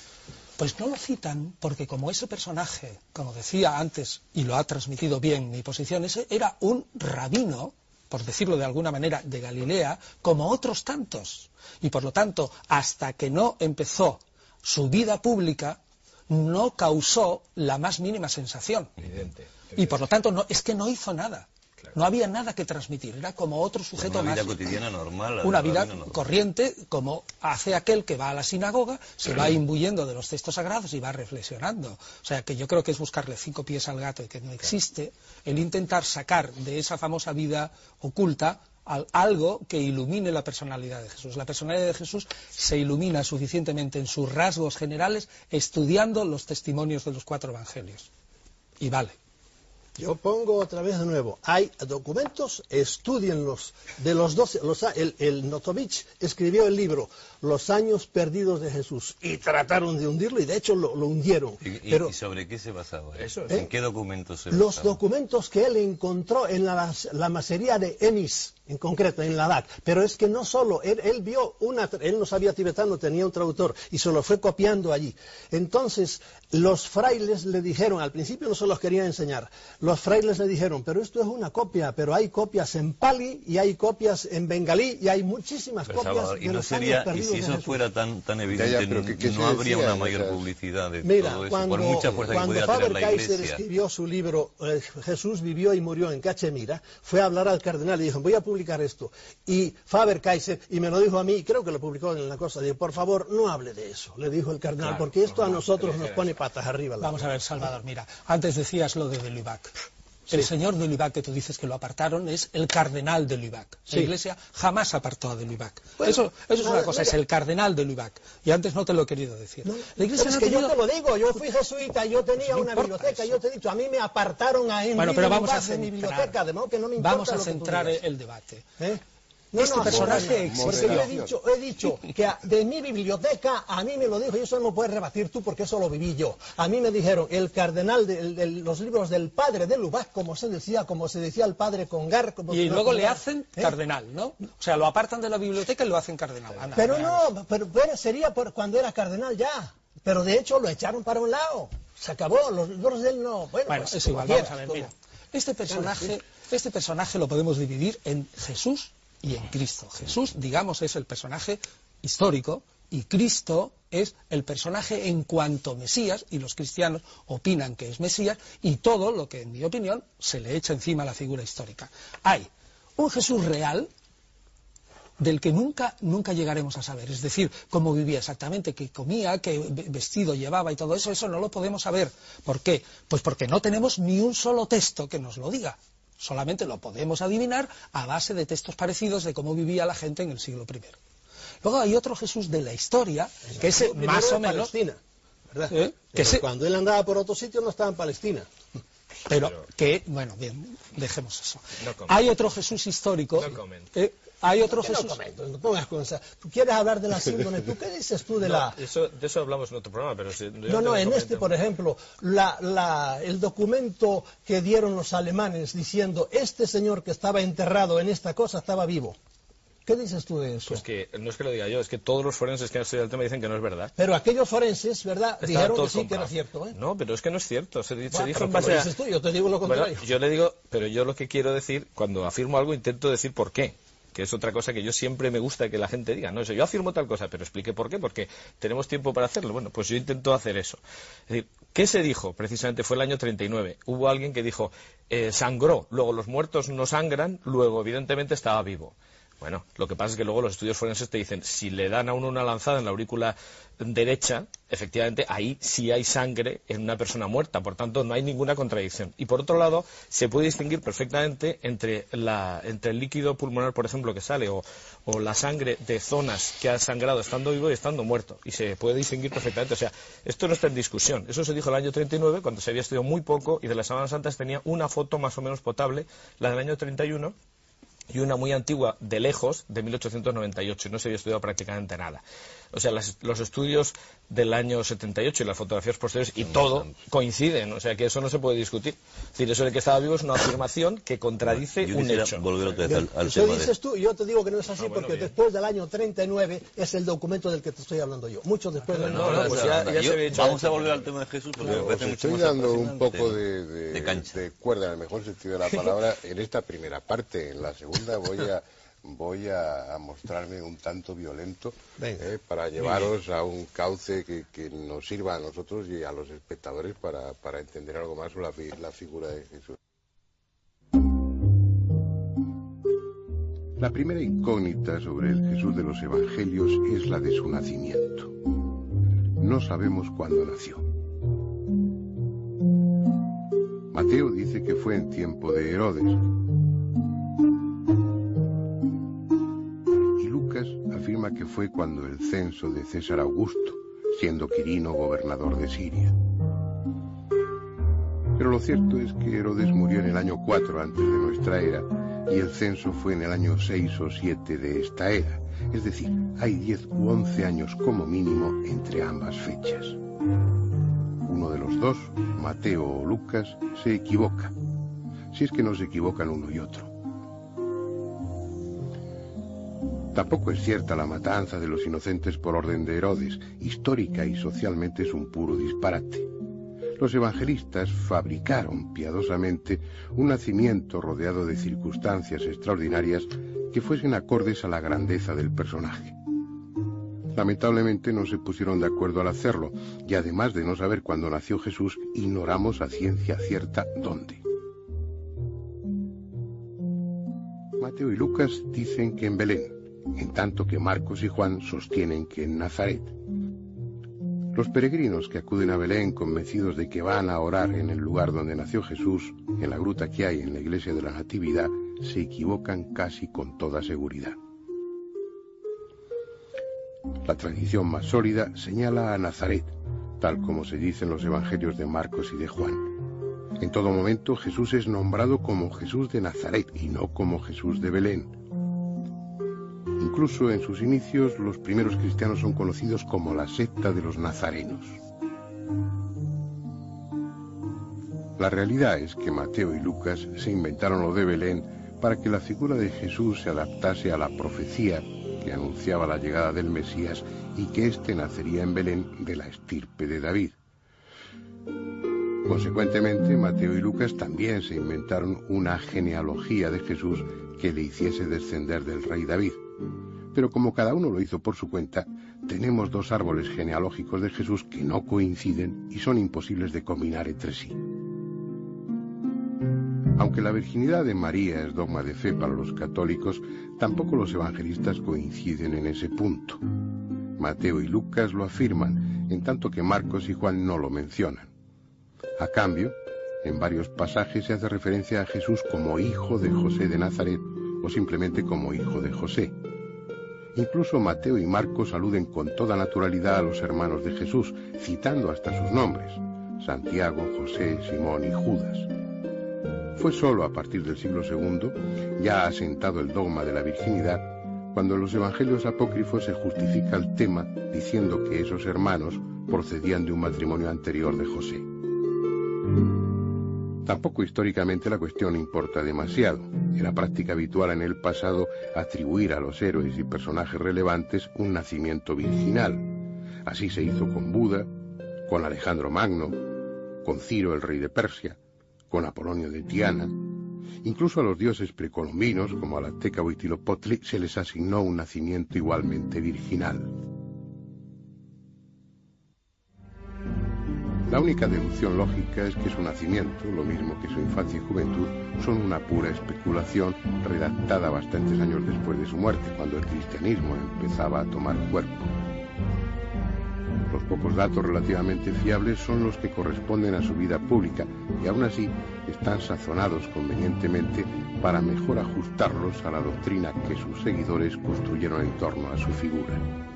Pues no lo citan porque como ese personaje, como decía antes, y lo ha transmitido bien mi posición, ese era un rabino, por decirlo de alguna manera, de Galilea, como otros tantos. Y por lo tanto, hasta que no empezó su vida pública, no causó la más mínima sensación. Evidente, evidente. Y por lo tanto, no, es que no hizo nada. No había nada que transmitir, era como otro sujeto más. Una vida más, cotidiana normal. Una vida normal. corriente, como hace aquel que va a la sinagoga, se sí. va imbuyendo de los textos sagrados y va reflexionando. O sea, que yo creo que es buscarle cinco pies al gato y que no existe, el intentar sacar de esa famosa vida oculta algo que ilumine la personalidad de Jesús. La personalidad de Jesús se ilumina suficientemente en sus rasgos generales estudiando los testimonios de los cuatro evangelios. Y vale. Yo pongo otra vez de nuevo, hay documentos, estudienlos, de los doce, los, el, el Notovich escribió el libro Los años perdidos de Jesús y trataron de hundirlo y de hecho lo, lo hundieron. ¿Y, pero, ¿Y sobre qué se basaba? Eso, ¿En ¿eh? qué documentos se Los basaba? documentos que él encontró en la, la masería de Enis, en concreto, en Ladakh, pero es que no solo, él, él vio una, él no sabía tibetano, tenía un traductor y se lo fue copiando allí. Entonces, los frailes le dijeron, al principio no se los quería enseñar, los frailes le dijeron, pero esto es una copia, pero hay copias en pali y hay copias en bengalí y hay muchísimas pero, copias Salvador, de y no los sería, años perdidos y si eso de Jesús. fuera tan, tan evidente, ya, ya, ¿qué, qué no habría decía, una mayor esas... publicidad de Mira, todo eso, cuando, por mucha fuerza que pudiera tener la Iglesia. Faber-Kaiser escribió su libro eh, Jesús vivió y murió en Cachemira, fue a hablar al cardenal y dijo, voy a publicar esto. Y Faber-Kaiser, y me lo dijo a mí, creo que lo publicó en la cosa, dijo, por favor, no hable de eso, le dijo el cardenal, claro, porque esto a nosotros nos pone patas arriba. Vamos a ver, Salvador, mira, antes decías lo de de Lubac. Sí. El señor de Lubac que tú dices que lo apartaron es el cardenal de Lubac. Sí. La Iglesia jamás apartó a de Lubac. Bueno, eso, eso es una cosa, mira. Es el cardenal de Lubac. Y antes no te lo he querido decir. No, la Iglesia es no que tenido... yo te lo digo, yo fui jesuita, yo tenía pues no una biblioteca, eso. Yo te he dicho, a mí me apartaron a bueno, pero vamos a centrar, de mi biblioteca, de modo que no me importa vamos a centrar el, el debate. ¿Eh? No, este no, personaje no, porque yo he dicho, he dicho que a, de mi biblioteca a mí me lo dijo y eso no puedes rebatir tú porque eso lo viví yo. A mí me dijeron el cardenal de, el, de los libros del padre de Lubac, como se decía, como se decía el padre Congar. Como y luego Congar, le hacen ¿eh? cardenal, ¿no? O sea, lo apartan de la biblioteca y lo hacen cardenal. Anda, pero no, pero, pero sería por cuando era cardenal ya. Pero de hecho lo echaron para un lado. Se acabó, los libros de él no. Bueno, bueno pues, es igual, vamos a ver, mira. Este personaje, este personaje lo podemos dividir en Jesús y en Cristo. Jesús, digamos, es el personaje histórico y Cristo es el personaje en cuanto Mesías, y los cristianos opinan que es Mesías, y todo lo que, en mi opinión, se le echa encima a la figura histórica. Hay un Jesús real del que nunca, nunca llegaremos a saber, es decir, cómo vivía exactamente, qué comía, qué vestido llevaba y todo eso, eso no lo podemos saber. ¿Por qué? Pues porque no tenemos ni un solo texto que nos lo diga. Solamente lo podemos adivinar a base de textos parecidos de cómo vivía la gente en el siglo primero. Luego hay otro Jesús de la historia, que es más o menos... Palestina, ¿verdad? ¿Eh? Que se... Cuando él andaba por otro sitio no estaba en Palestina. Pero, Pero que, bueno, bien, dejemos eso. No hay otro Jesús histórico... No eh, hay otro ¿Qué Jesús... No comento, no pongas cosas. Tú quieres hablar de la síndrome, ¿tú qué dices tú de no, la...? Eso, de eso hablamos en otro programa, pero... Si, no, no, en este, por ejemplo, la, la, el documento que dieron los alemanes diciendo este señor que estaba enterrado en esta cosa estaba vivo. ¿Qué dices tú de eso? Pues que no es que lo diga yo, es que todos los forenses que han estudiado el tema dicen que no es verdad. Pero aquellos forenses, ¿verdad? Estaban Dijeron que sí, comprados. que era cierto, ¿eh? No, pero es que no es cierto. Se, bueno, se dijo en base a... dices tú, yo te digo lo contrario. Bueno, yo le digo, pero yo lo que quiero decir, cuando afirmo algo, intento decir por qué. Que es otra cosa que yo siempre me gusta que la gente diga. No, o sea, yo afirmo tal cosa, pero explique por qué, porque tenemos tiempo para hacerlo. Bueno, pues yo intento hacer eso. Es decir, ¿qué se dijo? Precisamente fue el año treinta y nueve. Hubo alguien que dijo, eh, sangró, luego los muertos no sangran, luego evidentemente estaba vivo. Bueno, lo que pasa es que luego los estudios forenses te dicen, si le dan a uno una lanzada en la aurícula derecha, efectivamente ahí sí hay sangre en una persona muerta, por tanto no hay ninguna contradicción. Y por otro lado, se puede distinguir perfectamente entre, la, entre el líquido pulmonar, por ejemplo, que sale, o, o la sangre de zonas que ha sangrado estando vivo y estando muerto. Y se puede distinguir perfectamente. O sea, esto no está en discusión. Eso se dijo en el año treinta y nueve, cuando se había estudiado muy poco, y de las Sábanas Santas tenía una foto más o menos potable, la del año treinta y uno, y una muy antigua de lejos, de mil ochocientos noventa y ocho, y no se había estudiado prácticamente nada. O sea, las, los estudios del año setenta y ocho y las fotografías posteriores y todo coinciden, o sea que eso no se puede discutir. Es decir, eso de que estaba vivo es una afirmación que contradice yo un hecho. Volver otra vez al, al Eso tema dices de... tú, y yo te digo que no es así, ah, bueno, porque bien. después del año treinta y nueve es el documento del que te estoy hablando yo. Mucho después del No, año no, pues ya, ya Yo- se había hecho. Vamos a volver al tema de Jesús, porque No, me parece os mucho estoy más dando un apasionante. poco de, de, de cancha. de cuerda, en el mejor sentido de la palabra, en esta primera parte. En la segunda voy a voy a, a mostrarme un tanto violento eh, para llevaros a un cauce que, que nos sirva a nosotros y a los espectadores para, para entender algo más sobre la, fi- la figura de Jesús. La primera incógnita sobre el Jesús de los Evangelios es la de su nacimiento. No sabemos cuándo nació. Mateo dice que fue en tiempo de Herodes. Y Lucas afirma que fue cuando el censo de César Augusto, siendo Quirino gobernador de Siria. Pero lo cierto es que Herodes murió en el año cuatro antes de nuestra era, y el censo fue en el año seis o siete de esta era. Es decir, hay diez u once años como mínimo entre ambas fechas. Uno de los dos, Mateo o Lucas, se equivoca, si es que no se equivocan uno y otro. Tampoco es cierta la matanza de los inocentes por orden de Herodes. Histórica y socialmente es un puro disparate. Los evangelistas fabricaron piadosamente un nacimiento rodeado de circunstancias extraordinarias que fuesen acordes a la grandeza del personaje. Lamentablemente no se pusieron de acuerdo al hacerlo, y además de no saber cuándo nació Jesús, ignoramos a ciencia cierta dónde. Mateo y Lucas dicen que en Belén, en tanto que Marcos y Juan sostienen que en Nazaret. Los peregrinos que acuden a Belén convencidos de que van a orar en el lugar donde nació Jesús, en la gruta que hay en la iglesia de la Natividad, se equivocan casi con toda seguridad. La tradición más sólida señala a Nazaret, tal como se dice en los evangelios de Marcos y de Juan. En todo momento Jesús es nombrado como Jesús de Nazaret y no como Jesús de Belén. Incluso en sus inicios los primeros cristianos son conocidos como la secta de los nazarenos. La realidad es que Mateo y Lucas se inventaron lo de Belén para que la figura de Jesús se adaptase a la profecía que anunciaba la llegada del Mesías y que éste nacería en Belén de la estirpe de David. Consecuentemente, Mateo y Lucas también se inventaron una genealogía de Jesús que le hiciese descender del rey David. Pero como cada uno lo hizo por su cuenta, tenemos dos árboles genealógicos de Jesús que no coinciden y son imposibles de combinar entre sí. Aunque la virginidad de María es dogma de fe para los católicos, tampoco los evangelistas coinciden en ese punto. Mateo y Lucas lo afirman, en tanto que Marcos y Juan no lo mencionan. A cambio, en varios pasajes se hace referencia a Jesús como hijo de José de Nazaret o simplemente como hijo de José. Incluso Mateo y Marcos aluden con toda naturalidad a los hermanos de Jesús, citando hasta sus nombres: Santiago, José, Simón y Judas. Fue solo a partir del siglo segundo, ya asentado el dogma de la virginidad, cuando en los evangelios apócrifos se justifica el tema diciendo que esos hermanos procedían de un matrimonio anterior de José. Tampoco históricamente la cuestión importa demasiado. Era práctica habitual en el pasado atribuir a los héroes y personajes relevantes un nacimiento virginal. Así se hizo con Buda, con Alejandro Magno, con Ciro el rey de Persia, con Apolonio de Tiana. Incluso a los dioses precolombinos, como al azteca Huitzilopochtli, se les asignó un nacimiento igualmente virginal. La única deducción lógica es que su nacimiento, lo mismo que su infancia y juventud, son una pura especulación redactada bastantes años después de su muerte, cuando el cristianismo empezaba a tomar cuerpo. Los pocos datos relativamente fiables son los que corresponden a su vida pública y aún así están sazonados convenientemente para mejor ajustarlos a la doctrina que sus seguidores construyeron en torno a su figura.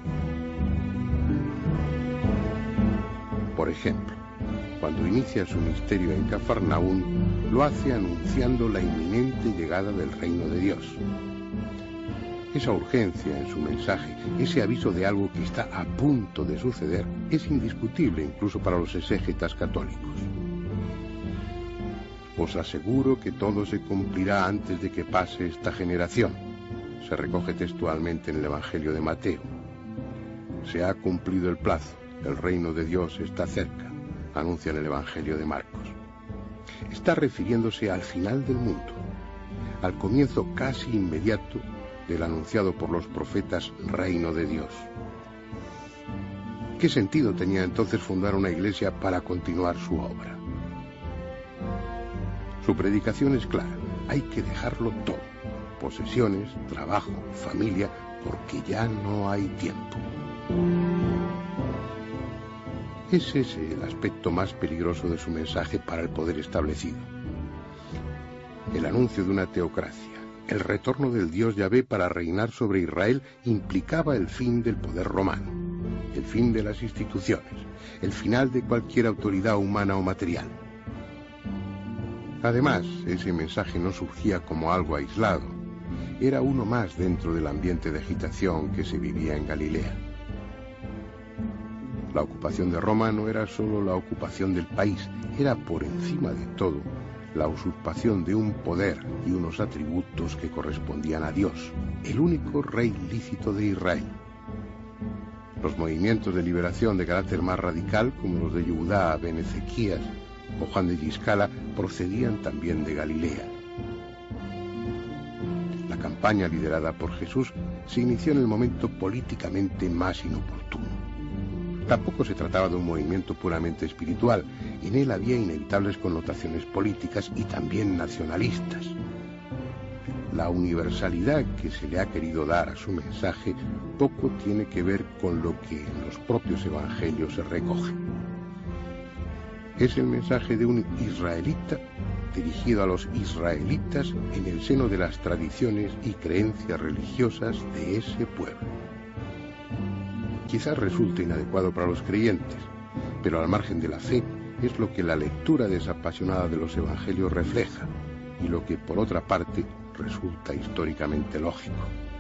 Por ejemplo, cuando inicia su misterio en Cafarnaún, lo hace anunciando la inminente llegada del reino de Dios. Esa urgencia en su mensaje, ese aviso de algo que está a punto de suceder, es indiscutible incluso para los exégetas católicos. Os aseguro que todo se cumplirá antes de que pase esta generación, se recoge textualmente en el Evangelio de Mateo. Se ha cumplido el plazo, el reino de Dios está cerca, anuncia en el Evangelio de Marcos. Está refiriéndose al final del mundo, al comienzo casi inmediato del anunciado por los profetas reino de Dios. ¿Qué sentido tenía entonces fundar una iglesia para continuar su obra? Su predicación es clara, hay que dejarlo todo, posesiones, trabajo, familia, porque ya no hay tiempo. Es ese el aspecto más peligroso de su mensaje para el poder establecido. El anuncio de una teocracia, el retorno del Dios Yahvé para reinar sobre Israel implicaba el fin del poder romano, el fin de las instituciones, el final de cualquier autoridad humana o material. Además, ese mensaje no surgía como algo aislado, era uno más dentro del ambiente de agitación que se vivía en Galilea. La ocupación de Roma no era solo la ocupación del país, era por encima de todo la usurpación de un poder y unos atributos que correspondían a Dios, el único rey lícito de Israel. Los movimientos de liberación de carácter más radical, como los de Yehudá ben Ezequías o Juan de Giscala, procedían también de Galilea. La campaña liderada por Jesús se inició en el momento políticamente más inoportuno. Tampoco se trataba de un movimiento puramente espiritual, en él había inevitables connotaciones políticas y también nacionalistas. La universalidad que se le ha querido dar a su mensaje poco tiene que ver con lo que en los propios evangelios se recoge. Es el mensaje de un israelita dirigido a los israelitas en el seno de las tradiciones y creencias religiosas de ese pueblo. Quizás resulte inadecuado para los creyentes, pero al margen de la fe es lo que la lectura desapasionada de los evangelios refleja y lo que por otra parte resulta históricamente lógico.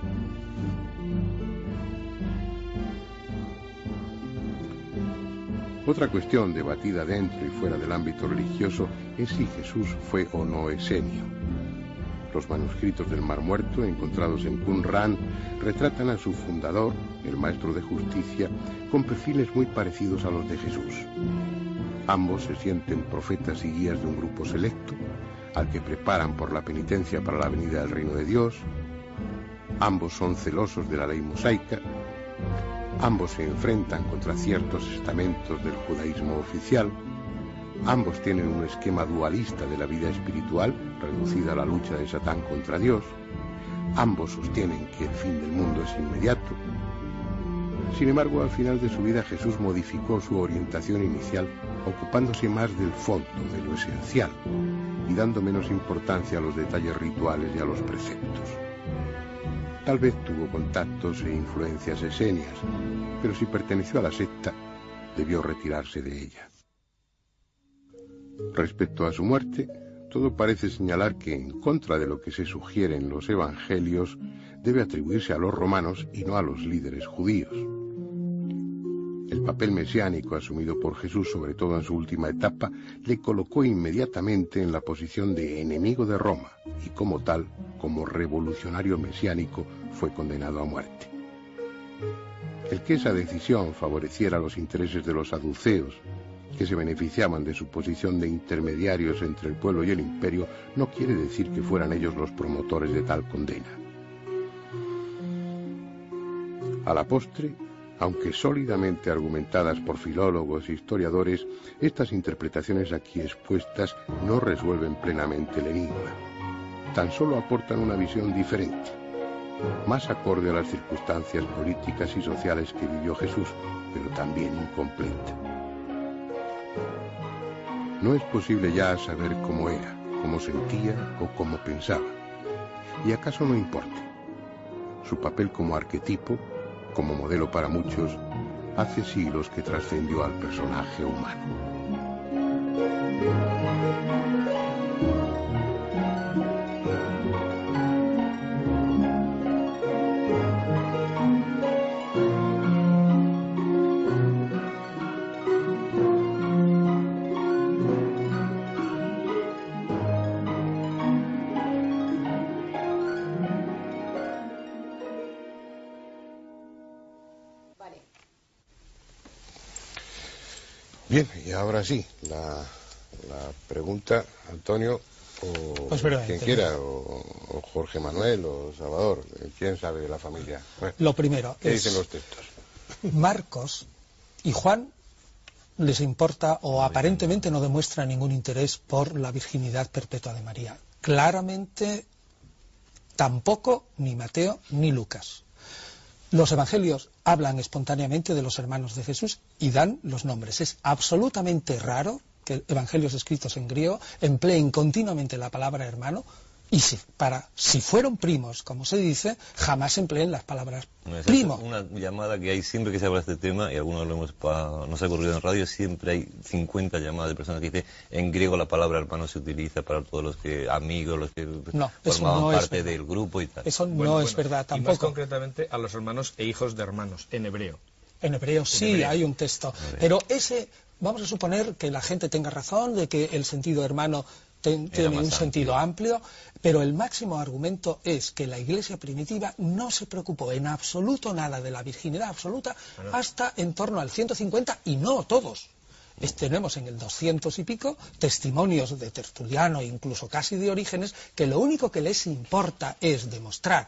Otra cuestión debatida dentro y fuera del ámbito religioso es si Jesús fue o no esenio. Los manuscritos del Mar Muerto, encontrados en Qumran, retratan a su fundador, el maestro de justicia, con perfiles muy parecidos a los de Jesús. Ambos se sienten profetas y guías de un grupo selecto, al que preparan por la penitencia para la venida del reino de Dios. Ambos son celosos de la ley mosaica. Ambos se enfrentan contra ciertos estamentos del judaísmo oficial. Ambos tienen un esquema dualista de la vida espiritual, reducida a la lucha de Satán contra Dios. Ambos sostienen que el fin del mundo es inmediato. Sin embargo, al final de su vida Jesús modificó su orientación inicial, ocupándose más del fondo, de lo esencial, y dando menos importancia a los detalles rituales y a los preceptos. Tal vez tuvo contactos e influencias esenias, pero si perteneció a la secta, debió retirarse de ella. Respecto a su muerte, todo parece señalar que, en contra de lo que se sugiere en los evangelios, debe atribuirse a los romanos y no a los líderes judíos. El papel mesiánico asumido por Jesús, sobre todo en su última etapa, le colocó inmediatamente en la posición de enemigo de Roma y, como tal, como revolucionario mesiánico, fue condenado a muerte. El que esa decisión favoreciera los intereses de los saduceos, que se beneficiaban de su posición de intermediarios entre el pueblo y el imperio, no quiere decir que fueran ellos los promotores de tal condena. A la postre, Aunque sólidamente argumentadas por filólogos e historiadores, estas interpretaciones aquí expuestas no resuelven plenamente el enigma. Tan solo aportan una visión diferente, más acorde a las circunstancias políticas y sociales que vivió Jesús, pero también incompleta. No es posible ya saber cómo era, cómo sentía o cómo pensaba. ¿Y acaso no importa? Su papel como arquetipo, como modelo para muchos, hace siglos que trascendió al personaje humano. Bien, y ahora sí, la, la pregunta, Antonio, o pues quien quiera, o, o Jorge Manuel, o Salvador, ¿quién sabe de la familia? Bueno, lo primero ¿qué es, dicen los textos? Marcos y Juan les importa o aparentemente no demuestra ningún interés por la virginidad perpetua de María. Claramente tampoco ni Mateo ni Lucas. Los evangelios hablan espontáneamente de los hermanos de Jesús y dan los nombres. Es absolutamente raro que evangelios escritos en griego empleen continuamente la palabra hermano, y si, para, si fueron primos, como se dice, jamás empleen las palabras no, primo. Una llamada que hay siempre que se habla de este tema, y algunos lo hemos pa, nos ha ocurrido en radio, siempre hay cincuenta llamadas de personas que dicen, en griego la palabra hermano se utiliza para todos los que amigos, los que no, formaban no parte del grupo y tal. Eso no bueno, es bueno, verdad tampoco. Y más concretamente a los hermanos e hijos de hermanos, en hebreo. En hebreo sí, en hebreo hay un texto, pero ese, vamos a suponer que la gente tenga razón de que el sentido hermano ten, tiene un amplio. sentido amplio, pero el máximo argumento es que la Iglesia primitiva no se preocupó en absoluto nada de la virginidad absoluta bueno. hasta en torno al ciento cincuenta, y no todos. Es, tenemos en el doscientos y pico testimonios de Tertuliano, incluso casi de Orígenes, que lo único que les importa es demostrar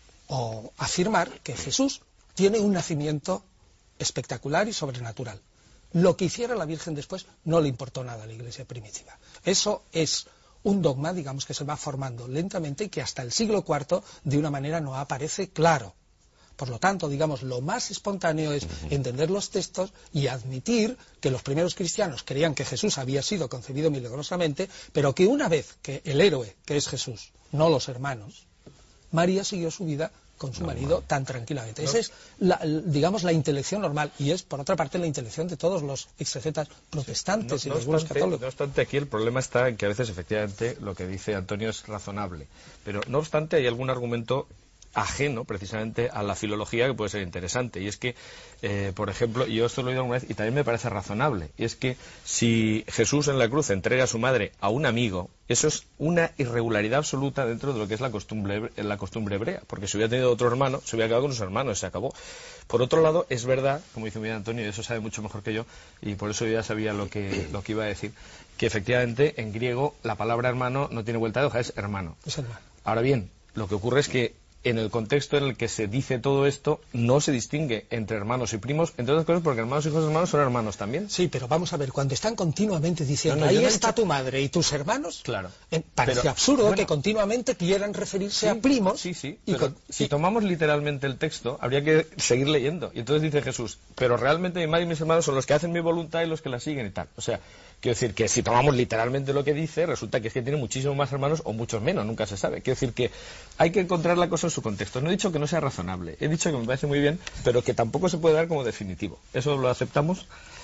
o afirmar que Jesús tiene un nacimiento espectacular y sobrenatural. Lo que hiciera la Virgen después no le importó nada a la Iglesia primitiva. Eso es un dogma, digamos, que se va formando lentamente y que hasta el siglo cuarto de una manera no aparece claro. Por lo tanto, digamos, lo más espontáneo es entender los textos y admitir que los primeros cristianos creían que Jesús había sido concebido milagrosamente, pero que una vez que el héroe, que es Jesús, no los hermanos, María siguió su vida con su marido normal. tan tranquilamente. No. Esa es, la, digamos, la intelección normal, y es, por otra parte, la intelección de todos los exegetas protestantes sí. no, y no algunos obstante, católicos. No obstante, aquí el problema está en que a veces, efectivamente, lo que dice Antonio es razonable. Pero, no obstante, hay algún argumento ajeno precisamente a la filología que puede ser interesante, y es que, eh, por ejemplo, yo esto lo he oído alguna vez y también me parece razonable, y es que si Jesús en la cruz entrega a su madre a un amigo, eso es una irregularidad absoluta dentro de lo que es la costumbre, la costumbre hebrea, porque si hubiera tenido otro hermano, se hubiera quedado con sus hermanos, se acabó. Por otro lado, es verdad, como dice muy bien Antonio, y eso sabe mucho mejor que yo, y por eso yo ya sabía lo que, lo que iba a decir, que efectivamente en griego la palabra hermano no tiene vuelta de hoja, es hermano. Es hermano. Ahora bien, lo que ocurre es que en el contexto en el que se dice todo esto, no se distingue entre hermanos y primos, entre otras cosas porque hermanos y hijos de hermanos son hermanos también. Sí, pero vamos a ver, cuando están continuamente diciendo, no, no, ahí no está dicho... tu madre y tus hermanos, claro. eh, parece pero, absurdo bueno, que continuamente quieran referirse sí, a primos. Sí, sí, y pero con... si sí. tomamos literalmente el texto, habría que seguir leyendo. Y entonces dice Jesús, pero realmente mi madre y mis hermanos son los que hacen mi voluntad y los que la siguen y tal. O sea, quiero decir que si tomamos literalmente lo que dice, resulta que es que tiene muchísimos más hermanos o muchos menos, nunca se sabe. Quiero decir que hay que encontrar la cosa en su contexto. No he dicho que no sea razonable, he dicho que me parece muy bien, pero que tampoco se puede dar como definitivo. ¿Eso lo aceptamos?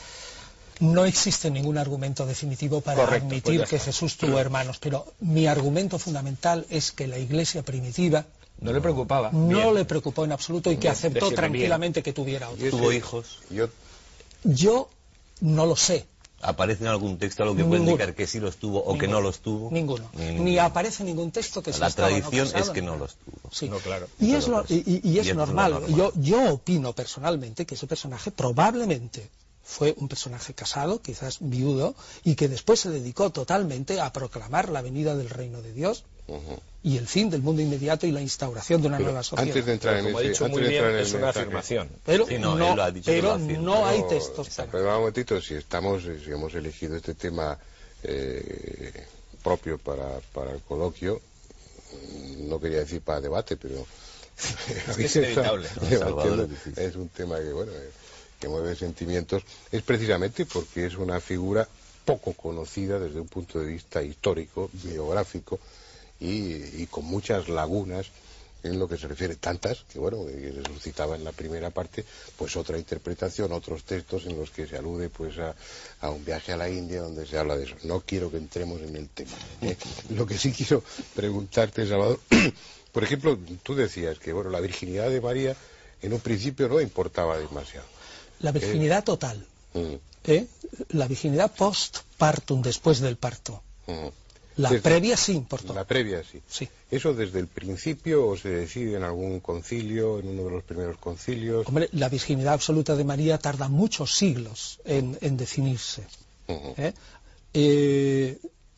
No existe ningún argumento definitivo para Correcto, admitir pues que Jesús tuvo hermanos, pero mi argumento fundamental es que la Iglesia primitiva no le preocupaba. No bien. le preocupó en absoluto y que bien, aceptó tranquilamente bien. que tuviera otros. ¿Tuvo hijos? Yo... Yo no lo sé. ¿Aparece en algún texto algo que Ninguno. puede indicar que sí los tuvo o Ninguno. que no los tuvo? Ninguno. Ni, Ni, Ni aparece ningún texto que se La estaba tradición no casado, es que no. no los tuvo. Sí. No, claro. Y, es, lo, y, y, y es y normal. Es normal. Yo, yo opino personalmente que ese personaje probablemente fue un personaje casado, quizás viudo, y que después se dedicó totalmente a proclamar la venida del reino de Dios, Uh-huh. Y el fin del mundo inmediato y la instauración de una pero nueva sociedad. Antes de entrar pero, en como ese, ha dicho antes muy de entrar bien, en es el una mensaje, afirmación. Pero, sí, no, no, él lo ha dicho, pero lo no hay pero, textos para... Pero un momentito, si estamos, si hemos elegido este tema eh, propio para, para el coloquio, no quería decir para debate, pero es, que es inevitable, ¿no? Es un tema que, bueno, que mueve sentimientos, es precisamente porque es una figura poco conocida desde un punto de vista histórico, biográfico, y, y con muchas lagunas en lo que se refiere, tantas que bueno, que se suscitaba en la primera parte, pues otra interpretación, otros textos en los que se alude pues a, a un viaje a la India donde se habla de eso. No quiero que entremos en el tema, ¿eh? Lo que sí quiero preguntarte, Salvador, por ejemplo, tú decías que bueno, la virginidad de María en un principio no importaba demasiado. La virginidad eh, total, mm. ¿eh? La virginidad post-partum, después del parto. Mm. La desde, previa sí importó. La previa sí. sí. ¿Eso desde el principio o se decide en algún concilio, en uno de los primeros concilios? Hombre, la virginidad absoluta de María tarda muchos siglos en, en definirse. Uh-huh. ¿eh? Eh,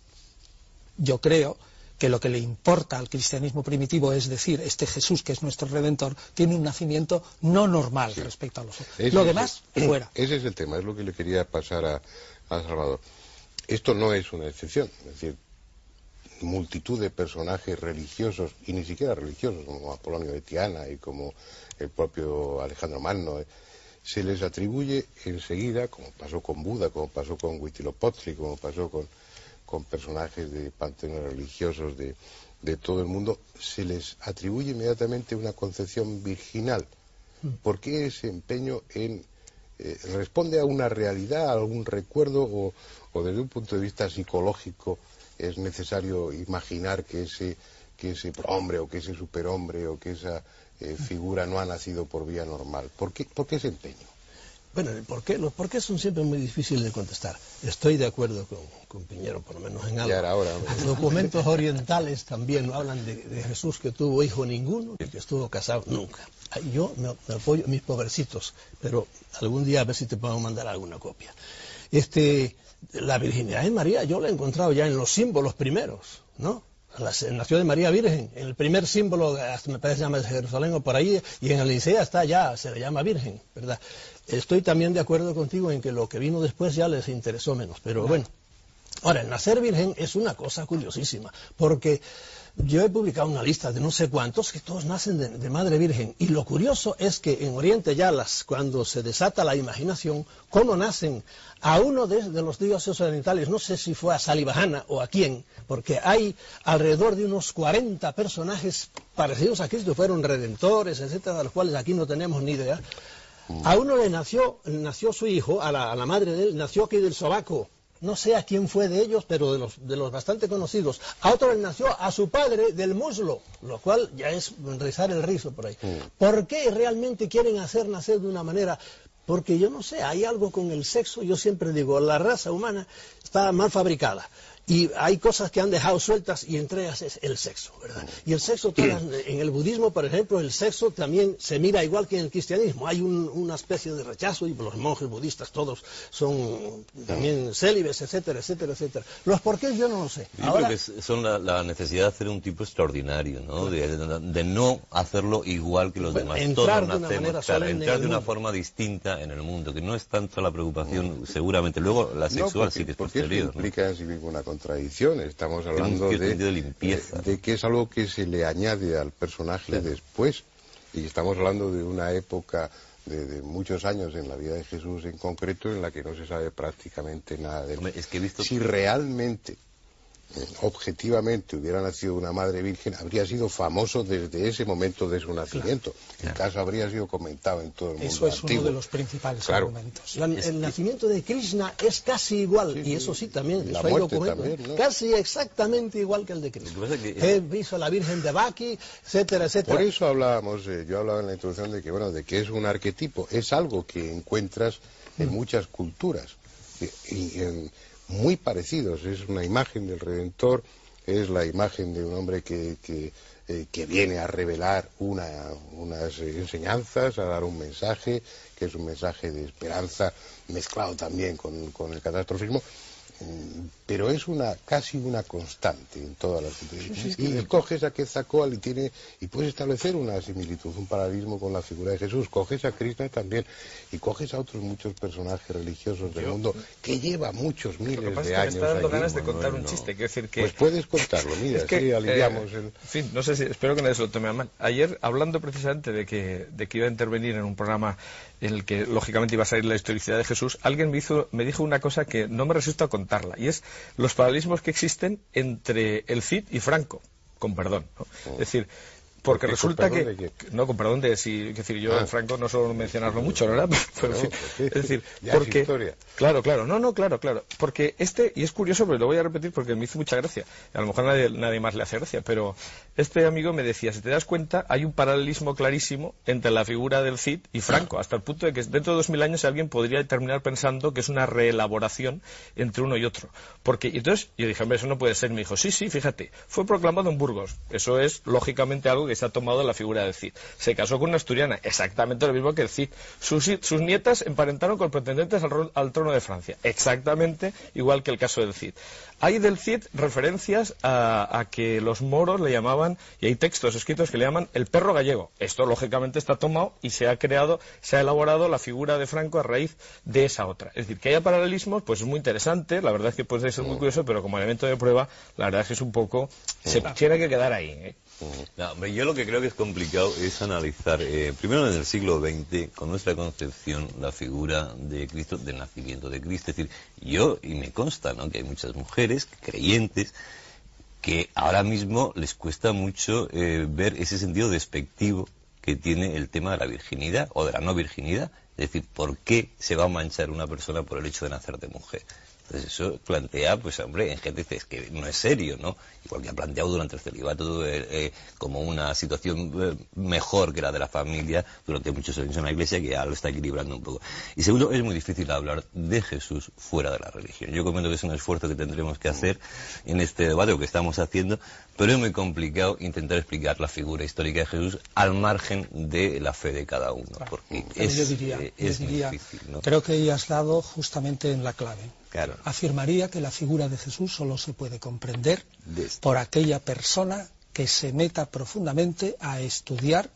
yo creo que lo que le importa al cristianismo primitivo es decir, este Jesús que es nuestro Redentor tiene un nacimiento no normal sí. respecto a los otros. Ese lo demás, es, fuera. Ese es el tema, es lo que le quería pasar a, a Salvador. Esto no es una excepción, es decir, multitud de personajes religiosos, y ni siquiera religiosos, como Apolonio de Tiana y como el propio Alejandro Magno, eh, se les atribuye enseguida, como pasó con Buda, como pasó con Huitzilopochtli, como pasó con, con personajes de panteones religiosos de, de todo el mundo, se les atribuye inmediatamente una concepción virginal. ¿Por qué ese empeño en... Eh, responde a una realidad, a algún recuerdo, o, o desde un punto de vista psicológico es necesario imaginar que ese, que ese hombre o que ese superhombre o que esa eh, figura no ha nacido por vía normal? ¿Por qué, por qué ese empeño? Bueno, el por qué, los por qué son siempre muy difíciles de contestar. Estoy de acuerdo con, con Piñero, por lo menos en algo. Ya era hora, Los documentos orientales también hablan de, de Jesús que tuvo hijo ninguno y que estuvo casado nunca. Yo me, me apoyo a mis pobrecitos, pero algún día a ver si te puedo mandar alguna copia. Este... La virginidad de María yo la he encontrado ya en los símbolos primeros, ¿no? La, nació de María Virgen, en el primer símbolo, hasta me parece que se llama Jerusalén o por ahí, y en el Licea está ya, se le llama Virgen, ¿verdad? Estoy también de acuerdo contigo en que lo que vino después ya les interesó menos, pero bueno. Ahora, el nacer virgen es una cosa curiosísima, porque yo he publicado una lista de no sé cuántos que todos nacen de, de madre virgen, y lo curioso es que en Oriente ya las, cuando se desata la imaginación, cómo nacen a uno de, de los dioses orientales, no sé si fue a Salivajana o a quién, porque hay alrededor de unos cuarenta personajes parecidos a Cristo, fueron redentores, etcétera, de los cuales aquí no tenemos ni idea. A uno le nació, nació su hijo, a la, a la madre de él, nació aquí del sobaco. No sé a quién fue de ellos, pero de los, de los bastante conocidos. A otro le nació a su padre del muslo, lo cual ya es rizar el rizo por ahí. Mm. ¿Por qué realmente quieren hacer nacer de una manera? Porque yo no sé, hay algo con el sexo, yo siempre digo, la raza humana está mal fabricada. Y hay cosas que han dejado sueltas y entre ellas es el sexo, ¿verdad? Y el sexo, todas, en el budismo, por ejemplo, el sexo también se mira igual que en el cristianismo. Hay un, una especie de rechazo y los monjes budistas todos son también célibes, etcétera, etcétera, etcétera. Los porqués yo no lo sé. Yo Ahora, creo que son la, la necesidad de hacer un tipo extraordinario, ¿no? De, de, de no hacerlo igual que los bueno, demás. Entrar todos de una nacemos, manera claro, entrar de una mundo. forma distinta en el mundo, que no es tanto la preocupación, no. seguramente. Luego la sexual no, porque, sí que es porque posterior. Eso implica ¿no? en sí mismo una contradicción. Estamos hablando de, de, limpieza. de, de que es algo que se le añade al personaje claro. después, y estamos hablando de una época de, de muchos años en la vida de Jesús en concreto en la que no se sabe prácticamente nada de él. Es que he visto... Si realmente, eh, objetivamente, hubiera nacido una madre virgen, habría sido famoso desde ese momento de su nacimiento. Claro. El claro. caso habría sido comentado en todo el mundo Eso es antiguo. uno de los principales claro. argumentos. La, el nacimiento de Krishna es casi igual, sí, y eso sí también, la eso hay documento, también, ¿no? Casi exactamente igual que el de Krishna. Que que... He visto a la Virgen de Baki, etcétera, etcétera. Por eso hablábamos, eh, yo hablaba en la introducción de que, bueno, de que es un arquetipo, es algo que encuentras en mm. muchas culturas, y, y en, muy parecidos, es una imagen del Redentor, es la imagen de un hombre que, que, eh, que viene a revelar una, unas enseñanzas, a dar un mensaje, que es un mensaje de esperanza, mezclado también con, con el catastrofismo. pero es una casi una constante en todas las sí, sí, y, y coges a Quetzalcóatl y tiene y puedes establecer una similitud, un paralelismo con la figura de Jesús. Coges a Krishna también y coges a otros muchos personajes religiosos del Yo, mundo que lleva muchos miles lo que pasa de es que años. me está dando allí. ganas de Bueno, contar un no. chiste, quiero decir que pues puedes contarlo, mira, es que, sí, aliviamos eh, el... En fin, no sé si espero que nadie se lo tome a mal. Ayer hablando precisamente de que de que iba a intervenir en un programa en el que lógicamente iba a salir la historicidad de Jesús, alguien me hizo me dijo una cosa que no me resisto a contarla, y es los paralelismos que existen entre el Cid y Franco, con perdón, ¿no? Es decir, porque resulta que, que no, con perdón de si, es decir, yo ah. Franco no suelo mencionarlo mucho, ¿verdad? Pero, no, es decir, porque es claro, claro, no, no, claro, claro, porque este, y es curioso, pero lo voy a repetir porque me hizo mucha gracia, a lo mejor nadie, nadie más le hace gracia, pero este amigo me decía, si te das cuenta, hay un paralelismo clarísimo entre la figura del Cid y Franco, hasta el punto de que dentro de dos mil años alguien podría terminar pensando que es una reelaboración entre uno y otro, porque, y entonces, yo dije, hombre, eso no puede ser, me dijo, sí, sí, fíjate, fue proclamado en Burgos, eso es, lógicamente, algo que se ha tomado la figura del Cid. Se casó con una asturiana, exactamente lo mismo que el Cid. Sus, sus nietas emparentaron con pretendentes al, al trono de Francia, exactamente igual que el caso del Cid. Hay del Cid referencias a, a que los moros le llamaban, y hay textos escritos que le llaman el perro gallego. Esto lógicamente está tomado y se ha creado, se ha elaborado la figura de Franco a raíz de esa otra. Es decir, que haya paralelismos, pues es muy interesante, la verdad es que puede ser muy curioso, pero como elemento de prueba, la verdad es que es un poco, se tiene que quedar ahí, ¿eh? No, hombre, yo lo que creo que es complicado es analizar, eh, primero en el siglo veinte, con nuestra concepción, la figura de Cristo, del nacimiento de Cristo. Es decir, yo, y me consta, ¿no?, que hay muchas mujeres creyentes que ahora mismo les cuesta mucho eh, ver ese sentido despectivo que tiene el tema de la virginidad o de la no virginidad. Es decir, ¿por qué se va a manchar una persona por el hecho de nacer de mujer? Entonces eso plantea, pues hombre, en gente dice, es que no es serio, ¿no? Igual que ha planteado durante el celibato eh, eh, como una situación eh, mejor que la de la familia durante muchos años en la Iglesia, que ya lo está equilibrando un poco. Y segundo, es muy difícil hablar de Jesús fuera de la religión. Yo comento que es un esfuerzo que tendremos que hacer en este debate, o que estamos haciendo, pero es muy complicado intentar explicar la figura histórica de Jesús al margen de la fe de cada uno, porque es, yo diría, eh, es yo diría, muy difícil, ¿no? Creo que has dado justamente en la clave. Claro. Afirmaría que la figura de Jesús solo se puede comprender por aquella persona que se meta profundamente a estudiar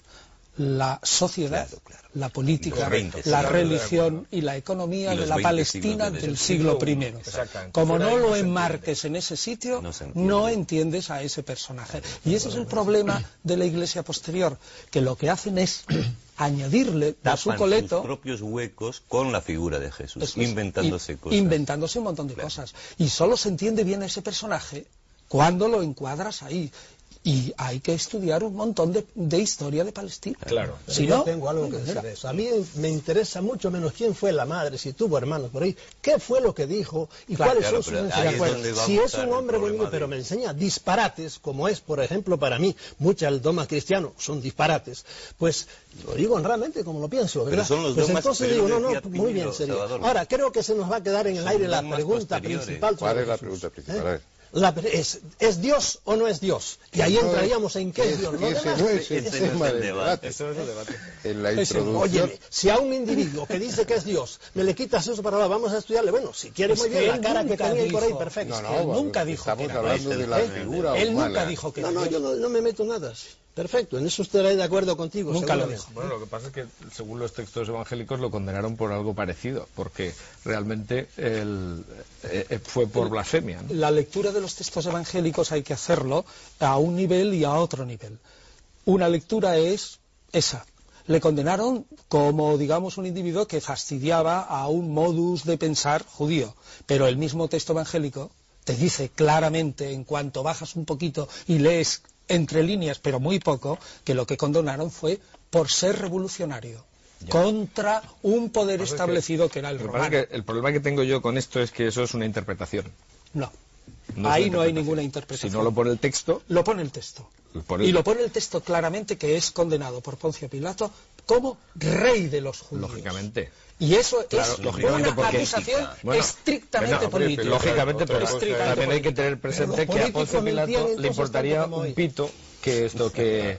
la sociedad, claro, claro, la política, veinte, la religión y la economía de la Palestina del siglo primero. Como no lo enmarques en ese sitio, no, no entiendes a ese personaje. Y ese es el problema de la Iglesia posterior, que lo que hacen es añadirle a su coleto sus propios huecos con la figura de Jesús, es, inventándose cosas. Inventándose un montón de claro. cosas. Y solo se entiende bien ese personaje cuando lo encuadras ahí. Y hay que estudiar un montón de, de historia de Palestina. Claro. Si yo no, tengo algo que decir de eso. A mí me interesa mucho menos quién fue la madre, si tuvo hermanos por ahí, qué fue lo que dijo y claro, cuáles claro, son sus enseñanzas. Si es un hombre bonito, pero me enseña disparates, como es, por ejemplo, para mí, muchas del dogma cristiano son disparates, pues lo digo honradamente como lo pienso, ¿verdad? Pero son los pues dogmas, entonces digo, no, no, muy bien, serio. Ahora, creo que se nos va a quedar en el aire la pregunta principal. ¿Cuál es la pregunta principal? ¿Eh? La, es, ¿Es Dios o no es Dios? Y ahí no, entraríamos en qué es Dios. ¿No? Ese no es el tema del debate. Eso es el debate. En la introducción... Óyeme, si a un individuo que dice que es Dios me le quitas eso para hablar, vamos a estudiarle. Bueno, si quiere muy bien, la cara que tenía por ahí, perfecto. No, no, bueno, nunca dijo estamos que hablando de la figura Él humana. nunca dijo que No, no, yo no, no me meto nada. Perfecto, en eso estaré de acuerdo contigo. Nunca lo dijo. Bueno, lo que pasa es que según los textos evangélicos lo condenaron por algo parecido, porque realmente el, eh, fue por blasfemia, ¿no? La lectura de los textos evangélicos hay que hacerlo a un nivel y a otro nivel. Una lectura es esa. Le condenaron como, digamos, un individuo que fastidiaba a un modus de pensar judío, pero el mismo texto evangélico te dice claramente, en cuanto bajas un poquito y lees entre líneas, pero muy poco, que lo que condenaron fue por ser revolucionario ya. Contra un poder establecido que, que era el romano. Que el problema que tengo yo con esto es que eso es una interpretación. No, no ahí no hay ninguna interpretación. Si no lo pone el texto... Lo pone el texto. Lo pone el... Y lo pone el texto claramente, que es condenado por Poncio Pilato como rey de los judíos. Lógicamente. Y eso claro, es lógicamente una porque, acusación bueno, estrictamente bueno, política. Lógicamente, pero estrictamente también hay que tener presente que a Poncio Pilato le importaría un pito que esto que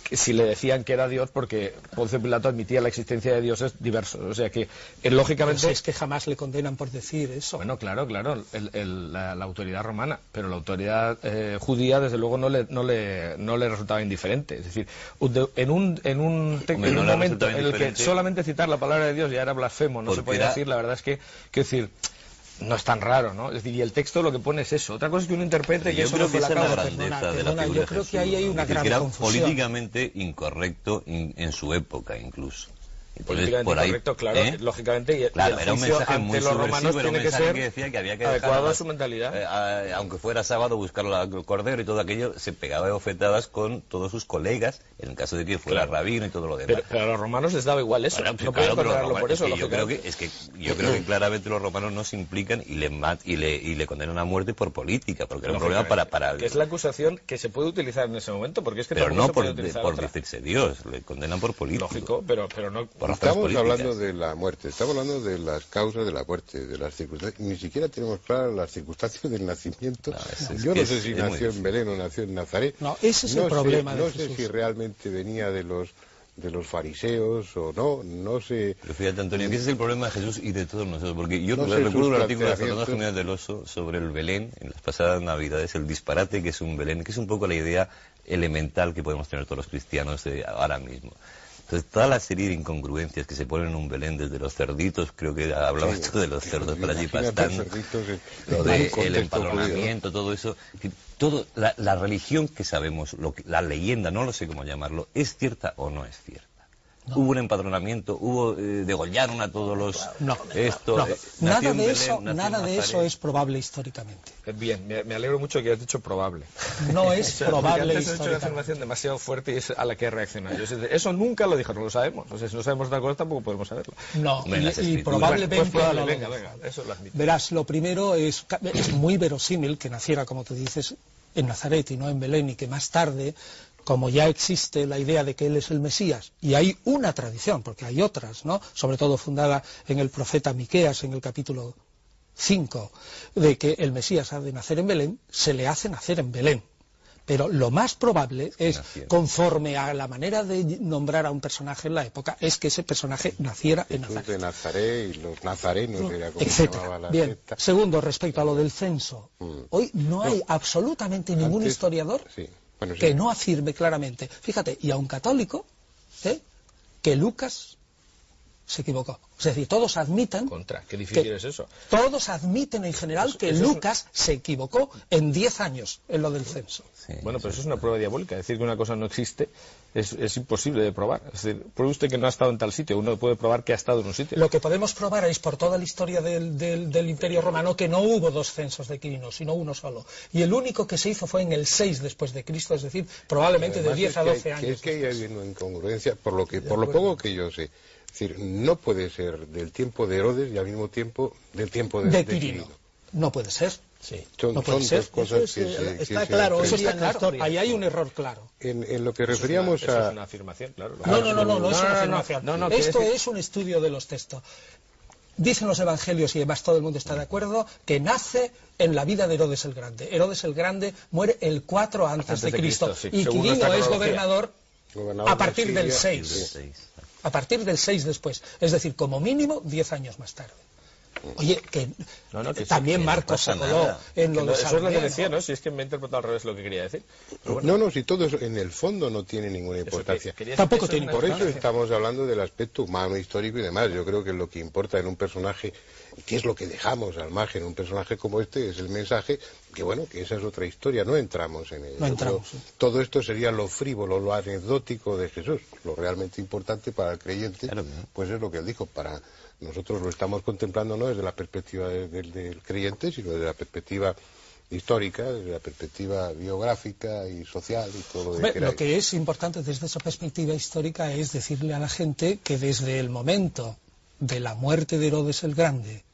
que si le decían que era Dios, porque Poncio Pilato admitía la existencia de dioses diversos. O sea que, eh, lógicamente... Pues es que jamás le condenan por decir eso. Bueno, claro, claro, el, el, la, la autoridad romana, pero la autoridad eh, judía, desde luego, no le, no, le, no le resultaba indiferente. Es decir, en un, en un, Hombre, en un no momento en el que solamente citar la palabra de Dios ya era blasfemo, no se podía era... decir, la verdad es que, quiero decir... No es tan raro, ¿no? Es decir, y el texto lo que pone es eso. Otra cosa es que uno interprete que eso no fue la causa. Yo creo que ahí hay una gran era confusión. Políticamente incorrecto in, en su época, incluso. Políticamente por ahí, incorrecto, claro, ¿eh? lógicamente, y, claro, y el era un juicio mensaje ante muy los romanos tiene que ser que decía que había que adecuado a, a su mentalidad. Eh, a, aunque fuera sábado, buscar el cordero y todo aquello, se pegaba de bofetadas con todos sus colegas, en el caso de que fuera claro. rabino y todo lo demás. Pero, pero a los romanos les daba igual eso, bueno, pues, no claro, podían condenarlo por eso. Es que yo creo que, es que yo creo que claramente los romanos no se implican y le, mat, y le, y le condenan a muerte por política, porque era un problema para... para que es la acusación que se puede utilizar en ese momento, porque es que pero no se por, puede utilizar por otra. decirse Dios, le condenan por política. Lógico, pero, pero no... Por Estamos hablando de la muerte. Estamos hablando de las causas de la muerte, de las circunstancias. Ni siquiera tenemos claras las circunstancias del nacimiento. No, es, es Yo no sé es, si es nació en Belén o nació en Nazaret. No, ese es no el sé, problema. No de sé Jesús. si realmente venía de los de los fariseos o no, no sé. Pero fíjate, Antonio, que ese es el problema de Jesús y de todos nosotros, porque yo no recuerdo el artículo de Fernando Jiménez del Oso sobre el Belén en las pasadas Navidades, el disparate que es un Belén, que es un poco la idea elemental que podemos tener todos los cristianos de ahora mismo. Entonces, toda la serie de incongruencias que se ponen en un Belén, desde los cerditos, creo que hablabas sí, tú de los cerdos para allí pastando, lo de el empadronamiento, todo eso, todo, la, la religión que sabemos, lo que, la leyenda, no lo sé cómo llamarlo, ¿es cierta o no es cierta? No. Hubo un empadronamiento, hubo eh, degollaron a todos los no, esto, no. Eh, nada de Belén, eso nada de eso es probable históricamente. Bien, me, me alegro mucho que hayas dicho probable. No es o sea, probable históricamente. Has hecho una afirmación demasiado fuerte y es a la que he reaccionado. Yo, eso nunca lo dijo, no lo sabemos. O sea, si no sabemos otra cosa tampoco podemos saberlo. No, y, y probablemente pues probable, no venga, venga, eso lo admito. Verás, lo primero es es muy verosímil que naciera, como tú dices, en Nazaret y no en Belén, y que más tarde, como ya existe la idea de que él es el Mesías, y hay una tradición, porque hay otras, ¿no? Sobre todo fundada en el profeta Miqueas, en el capítulo cinco, de que el Mesías ha de nacer en Belén, se le hace nacer en Belén. Pero lo más probable es, conforme a la manera de nombrar a un personaje en la época, es que ese personaje naciera en Nazaret. de Nazaret y los nazarenos, era como etcétera. Se llamaba la Bien. secta. Segundo, respecto a lo del censo, mm. hoy no hay no. absolutamente ningún Antes, historiador sí. Bueno, sí. que no afirme claramente, fíjate, y a un católico, ¿eh? que Lucas se equivocó. Es decir, todos admiten... Contra, qué difícil es eso. Todos admiten en general eso, que eso Lucas es... se equivocó en diez años en lo del censo. Sí, bueno, pero eso es una prueba diabólica. Decir que una cosa no existe es, es imposible de probar. Es decir, pruebe usted que no ha estado en tal sitio. Uno puede probar que ha estado en un sitio. Lo que podemos probar es por toda la historia del, del, del Imperio Romano que no hubo dos censos de Quirinos, sino uno solo. Y el único que se hizo fue en el seis después de Cristo, es decir, probablemente de diez a doce hay, años. Es que hay una incongruencia, por lo, que, por lo poco que yo sé. Es decir, no puede ser del tiempo de Herodes y al mismo tiempo del tiempo de, de, de Quirino. Quirino. No puede ser. Sí. Son, no puede son ser. dos cosas es, que, se, está que claro, se eso está claro. Ahí hay un error claro. En, en lo que referíamos eso es una, a... Eso es una afirmación, claro. No, no, no, no, no es una no, afirmación. No, no, Esto decir... es un estudio de los textos. Dicen los evangelios, y además todo el mundo está de acuerdo, que nace en la vida de Herodes el Grande. Herodes el Grande muere el cuatro antes, antes de, de Cristo, Cristo sí. Y Según Quirino es gobernador, gobernador a partir del seis. Sí. A partir del seis después. Es decir, como mínimo diez años más tarde. Oye, que, no, no, que también sí, Marcos se coló en lo que de no, Eso es lo que decía, ¿no? ¿no? Si es que me he interpretado al revés lo que quería decir. Bueno. No, no, si todo eso en el fondo no tiene ninguna importancia. Que, Tampoco tiene Por eso estamos hablando del aspecto humano, histórico y demás. Yo creo que lo que importa en un personaje, qué es lo que dejamos al margen, un personaje como este, es el mensaje, que bueno, que esa es otra historia, no entramos en ello. No entramos, sí. Todo esto sería lo frívolo, lo anecdótico de Jesús. Lo realmente importante para el creyente, claro, pues es lo que él dijo, para... Nosotros lo estamos contemplando no desde la perspectiva del, del, del creyente, sino desde la perspectiva histórica, desde la perspectiva biográfica y social y todo lo Hombre, que Lo que es importante desde esa perspectiva histórica es decirle a la gente que desde el momento de la muerte de Herodes el Grande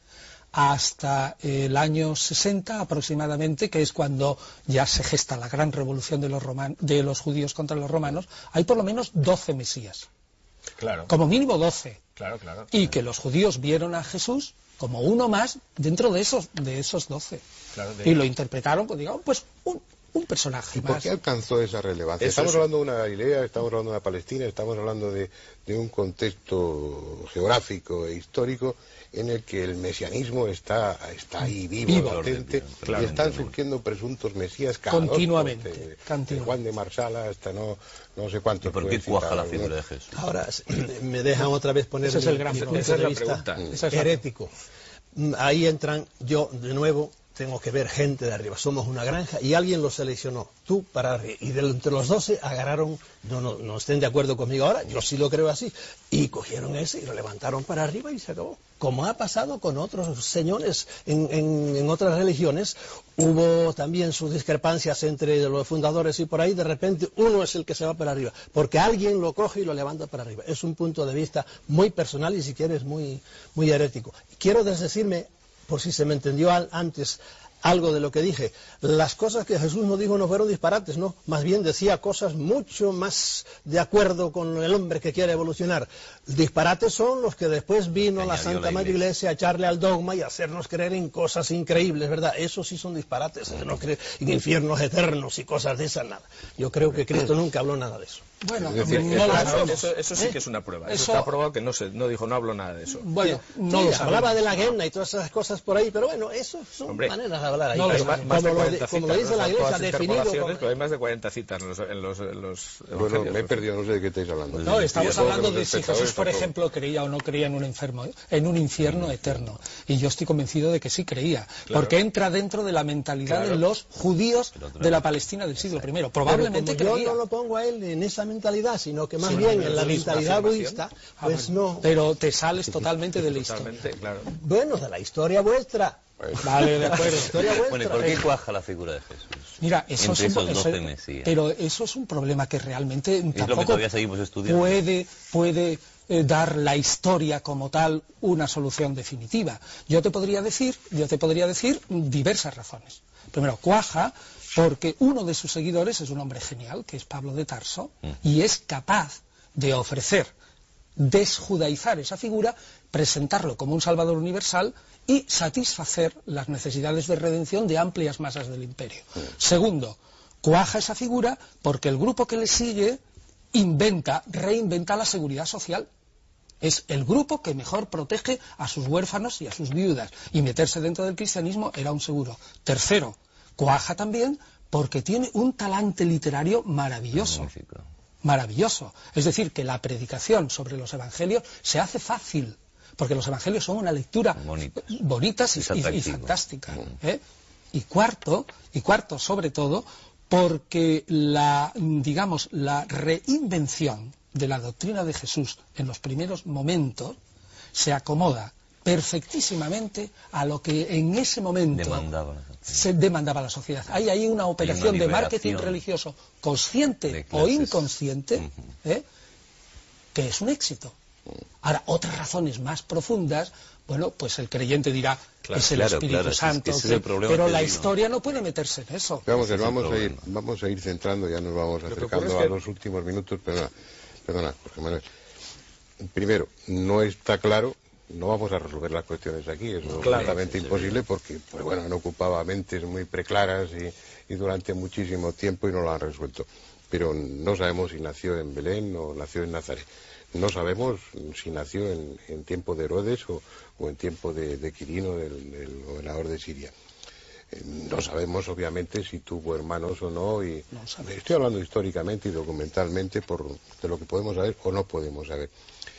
hasta el año sesenta aproximadamente, que es cuando ya se gesta la gran revolución de los, roman de los judíos contra los romanos, hay por lo menos doce mesías. Claro. Como mínimo doce. Claro, claro, claro. Y que los judíos vieron a Jesús como uno más dentro de esos de esos doce. Claro, de... Y lo interpretaron, pues digamos, pues un, un personaje ¿Y más. por qué alcanzó esa relevancia? Eso estamos es... hablando de una Galilea, estamos hablando de una Palestina, estamos hablando de, de un contexto geográfico e histórico en el que el mesianismo está, está ahí vivo, Vivo. latente, Claro, y están surgiendo presuntos mesías cada Continuamente, dos, de, continuamente. de Juan de Marsala hasta no, no sé cuántos. ¿Y por qué cuaja la figura de Jesús? Ahora, me dejan otra vez poner Ese es mi, el gran mi problema. punto Esa es de la vista pregunta. Esa es la- herético. Ahí entran, yo de nuevo tengo que ver gente de arriba. Somos una granja y alguien los seleccionó. Tú para arriba. Y de entre los doce agarraron, no, no, no estén de acuerdo conmigo ahora, yo sí lo creo así. Y cogieron ese y lo levantaron para arriba y se acabó. Como ha pasado con otros señores en, en, en otras religiones, hubo también sus discrepancias entre los fundadores y por ahí de repente uno es el que se va para arriba. Porque alguien lo coge y lo levanta para arriba. Es un punto de vista muy personal y si quieres muy, muy herético. Quiero desdecirme, por si se me entendió al, antes algo de lo que dije, las cosas que Jesús no dijo no fueron disparates, no, más bien decía cosas mucho más de acuerdo con el hombre que quiere evolucionar. Disparates son los que después vino la Añadió Santa la Madre Iglesia. Iglesia a echarle al dogma y hacernos creer en cosas increíbles, ¿verdad? Esos sí son disparates, no creer en infiernos eternos y cosas de esas, nada. Yo creo que Cristo nunca habló nada de eso. Bueno, Es decir, no lo Eso, sabemos. eso, eso sí ¿eh? que es una prueba. Eso, Eso- está probado que no se, no dijo, no habló nada de eso. Bueno, no Sí, lo sabemos. hablaba de la guerra y todas esas cosas por ahí, pero bueno, eso son Hombre, maneras de hablar ahí. no lo Hay Como más, más de lo- cuarenta como citas, lo dice no la son Iglesia, todas definido interpolaciones, como... pero hay más de cuarenta citas en los, en los, en los Bueno, evangelios. me he perdido, no sé de qué estáis hablando. No, estamos Sí, hablando todos de los si espectadores Jesús, por tampoco. ejemplo, creía o no creía en un enfermo, en un infierno eterno. Y yo estoy convencido de que sí creía, porque entra dentro de la mentalidad Claro. de los judíos Pero otra de la vez. Palestina del siglo primero. Pero Probablemente como yo creía. no lo pongo a él en esa mentalidad, sino que más Sí, bien no, en la es una mentalidad afirmación. budista, Ah, pues bueno, no. Pero te sales totalmente de la historia. Totalmente, claro. Bueno, de la historia vuestra. Vale, de acuerdo. Historia vuestra. Bueno, ¿y por qué cuaja la figura de Jesús? Mira, eso Entre es un, esos eso- doce mesías. pero eso es un problema que realmente Es lo que tampoco todavía seguimos estudiando. puede, puede eh, dar la historia como tal una solución definitiva. Yo te podría decir, yo te podría decir diversas razones. Primero, cuaja porque uno de sus seguidores es un hombre genial, que es Pablo de Tarso, y es capaz de ofrecer, desjudaizar esa figura, presentarlo como un salvador universal y satisfacer las necesidades de redención de amplias masas del imperio. Segundo, cuaja esa figura porque el grupo que le sigue inventa, reinventa la seguridad social. Es el grupo que mejor protege a sus huérfanos y a sus viudas, y meterse dentro del cristianismo era un seguro. Tercero, cuaja también porque tiene un talante literario maravilloso. Magnífico. Maravilloso. Es decir, que la predicación sobre los evangelios se hace fácil, porque los evangelios son una lectura Bonitos. bonitas y, Es y- y atractivo. fantástica. ¿eh? Y cuarto, y cuarto sobre todo, porque la, digamos, la reinvención de la doctrina de Jesús en los primeros momentos se acomoda perfectísimamente a lo que en ese momento Demandaba. se demandaba la sociedad. Hay ahí una operación de marketing liberación religioso consciente de o clases. inconsciente, Ujú. ¿eh? que es un éxito. Ahora, otras razones más profundas, bueno, pues el creyente dirá, Claro, es el claro, Espíritu claro, ese es- Santo, ese es que- el problema pero que la digo. historia no puede meterse en eso. Vamos, Ese es el vamos a ir, problema. vamos a ir centrando, ya nos vamos que acercando ocurre es a que- los últimos minutos. Perdona, perdona, Jorge Manuel. Primero, no está claro, no vamos a resolver las cuestiones aquí, eso es Claro, absolutamente sí, sí, imposible porque, pues bueno, han ocupado mentes muy preclaras y, y durante muchísimo tiempo y no lo han resuelto. Pero no sabemos si nació en Belén o nació en Nazaret. No sabemos si nació en, en tiempo de Herodes o, o en tiempo de, de Quirino, del, del gobernador de Siria. Eh, No sabemos, obviamente, si tuvo hermanos o no, y No sabemos. estoy hablando históricamente y documentalmente por de lo que podemos saber o no podemos saber.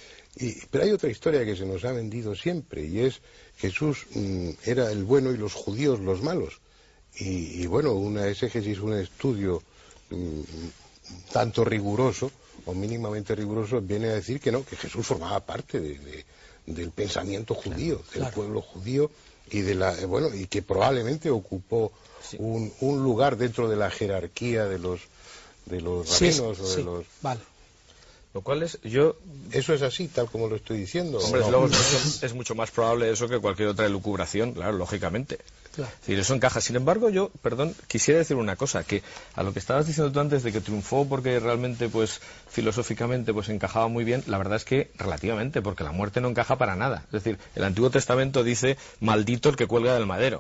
Y, pero hay otra historia que se nos ha vendido siempre, y es Jesús mm, era el bueno y los judíos los malos. Y, y bueno, una exégesis, un estudio mm, tanto riguroso o mínimamente riguroso viene a decir que no, que Jesús formaba parte de, de- del pensamiento judío, del claro. pueblo judío, y de la eh, bueno y que probablemente ocupó un, un lugar dentro de la jerarquía de los de los Sí, rabinos o de sí, los. vale. Lo cual es, yo, Eso es así, tal como lo estoy diciendo. hombre, ¿o no? luego es mucho, es mucho más probable eso que cualquier otra elucubración, claro, lógicamente. Claro. Es decir, eso encaja. Sin embargo, yo, perdón, quisiera decir una cosa, que a lo que estabas diciendo tú antes de que triunfó porque realmente, pues, filosóficamente, pues encajaba muy bien, la verdad es que relativamente, porque la muerte no encaja para nada. Es decir, el Antiguo Testamento dice, maldito el que cuelga del madero.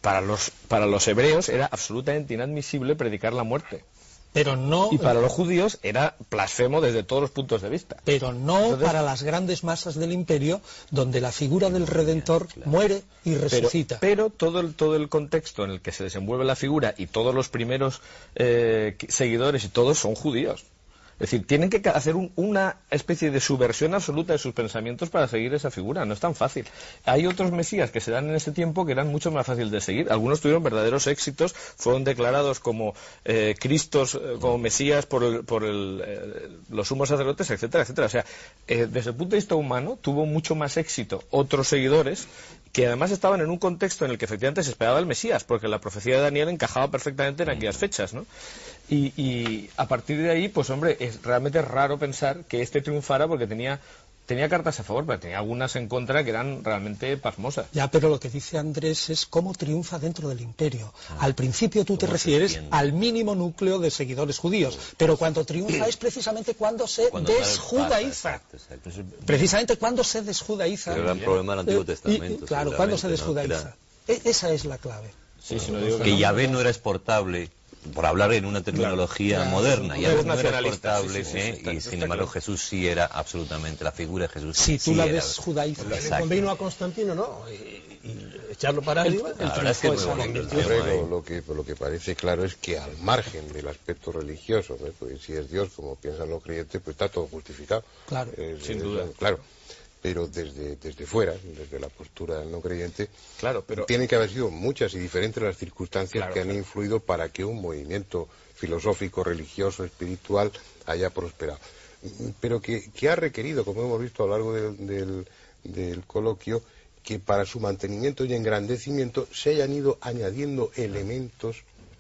para los, para los hebreos era absolutamente inadmisible predicar la muerte. Pero no, y para los judíos era blasfemo desde todos los puntos de vista. Pero no Entonces, para las grandes masas del imperio, donde la figura del Redentor claro. muere y resucita. Pero, pero todo, el, todo el contexto en el que se desenvuelve la figura y todos los primeros eh, seguidores y todos son judíos. Es decir, tienen que hacer un, una especie de subversión absoluta de sus pensamientos para seguir esa figura. No es tan fácil. Hay otros mesías que se dan en ese tiempo que eran mucho más fáciles de seguir. Algunos tuvieron verdaderos éxitos, fueron declarados como eh, Cristos, eh, como mesías por, el, por el, eh, los sumos sacerdotes, etcétera, etcétera. O sea, eh, desde el punto de vista humano, tuvo mucho más éxito otros seguidores que además estaban en un contexto en el que efectivamente se esperaba el Mesías, porque la profecía de Daniel encajaba perfectamente en aquellas fechas, ¿no? Y, y a partir de ahí, pues hombre, es realmente raro pensar que este triunfara porque tenía tenía cartas a favor, pero tenía algunas en contra que eran realmente pasmosas. Ya, pero lo que dice Andrés es cómo triunfa dentro del imperio. Ah, al principio tú te refieres al mínimo núcleo de seguidores judíos, pero cuando triunfa es precisamente cuando se cuando desjudaiza. Exacto, exacto. Precisamente cuando se desjudaiza. Pero era un problema del Antiguo Testamento. Y, claro, cuando se desjudaiza. Era... Esa es la clave. Sí, si no digo que, que Yahvé no era exportable, por hablar en una terminología claro, moderna, ya no era exportable, sí, sí, ¿eh? sí, y sin embargo Jesús sí era absolutamente, la figura de Jesús si sí tú la era, ves judaíza. Le convino a Constantino, ¿no? Y, y echarlo para arriba. El, el la verdad es que es muy bonito, lo, lo, que, lo que parece claro es que al margen del aspecto religioso, ¿no? Porque si es Dios, como piensan los creyentes, pues está todo justificado. Claro, eh, sin eh, duda. Claro. Pero desde, desde fuera, desde la postura no creyente, claro, pero... tienen que haber sido muchas y diferentes las circunstancias claro, que han claro. influido para que un movimiento filosófico, religioso, espiritual haya prosperado. Pero que, que ha requerido, como hemos visto a lo largo del, del, del coloquio, que para su mantenimiento y engrandecimiento se hayan ido añadiendo elementos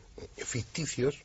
ficticios,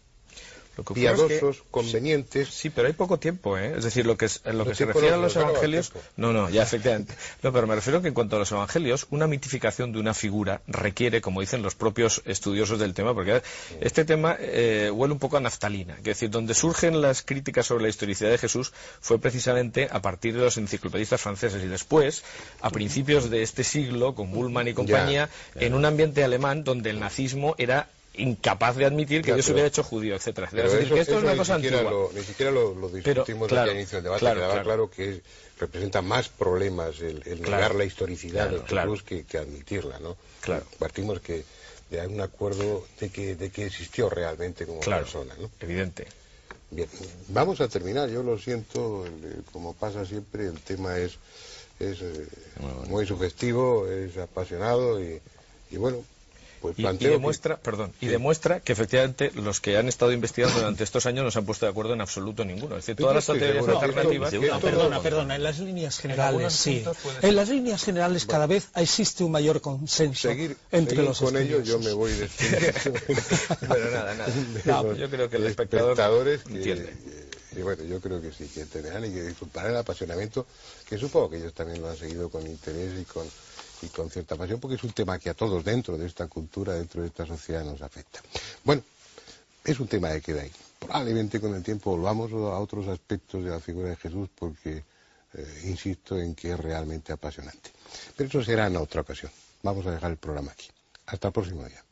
piadosos, es que, convenientes. Sí, pero hay poco tiempo, ¿eh? Es decir, lo que, es, en lo que se refiere a los evangelios... No, no, ya, efectivamente. No, pero me refiero que en cuanto a los evangelios, una mitificación de una figura requiere, como dicen los propios estudiosos del tema, porque este tema eh, huele un poco a naftalina. Es decir, donde surgen las críticas sobre la historicidad de Jesús fue precisamente a partir de los enciclopedistas franceses y después, a principios de este siglo, con Bullmann y compañía, ya, ya. en un ambiente alemán donde el nazismo era incapaz de admitir que claro, Dios hubiera hecho judío, etcétera, etcétera. Es decir, eso, que esto es una cosa ni antigua. Lo, ni siquiera lo, lo discutimos pero, claro, al inicio del debate, claro, quedaba claro. claro que es, representa más problemas el, el claro, negar la historicidad claro, de claro. Jesús que, que admitirla, ¿no? Claro. Partimos que de un acuerdo de que, de que existió realmente como claro, persona, ¿no? Evidente. Bien, vamos a terminar, yo lo siento, como pasa siempre, el tema es, es eh, muy, muy sugestivo, es apasionado y, y bueno... Pues y, y demuestra, que... perdón, y sí. demuestra que efectivamente los que han estado investigando durante estos años no se han pusto de acuerdo en absoluto ninguno. Es decir, todas las teorías no, alternativas. No, no, perdona, perdona, en las líneas generales sí. En las líneas generales cada bueno, vez existe un mayor consenso seguir, entre seguir los con estudiosos. ello yo me voy despidiendo. Pero nada, nada. No, yo creo que el espectador que, entiende. Y bueno, yo creo que sí, que entenderán y que disfrutarán el apasionamiento, que supongo que ellos también lo han seguido con interés y con y con cierta pasión, porque es un tema que a todos dentro de esta cultura, dentro de esta sociedad nos afecta. Bueno, es un tema que queda ahí. Probablemente con el tiempo volvamos a otros aspectos de la figura de Jesús, porque eh, insisto en que es realmente apasionante. Pero eso será en otra ocasión. Vamos a dejar el programa aquí. Hasta el próximo día.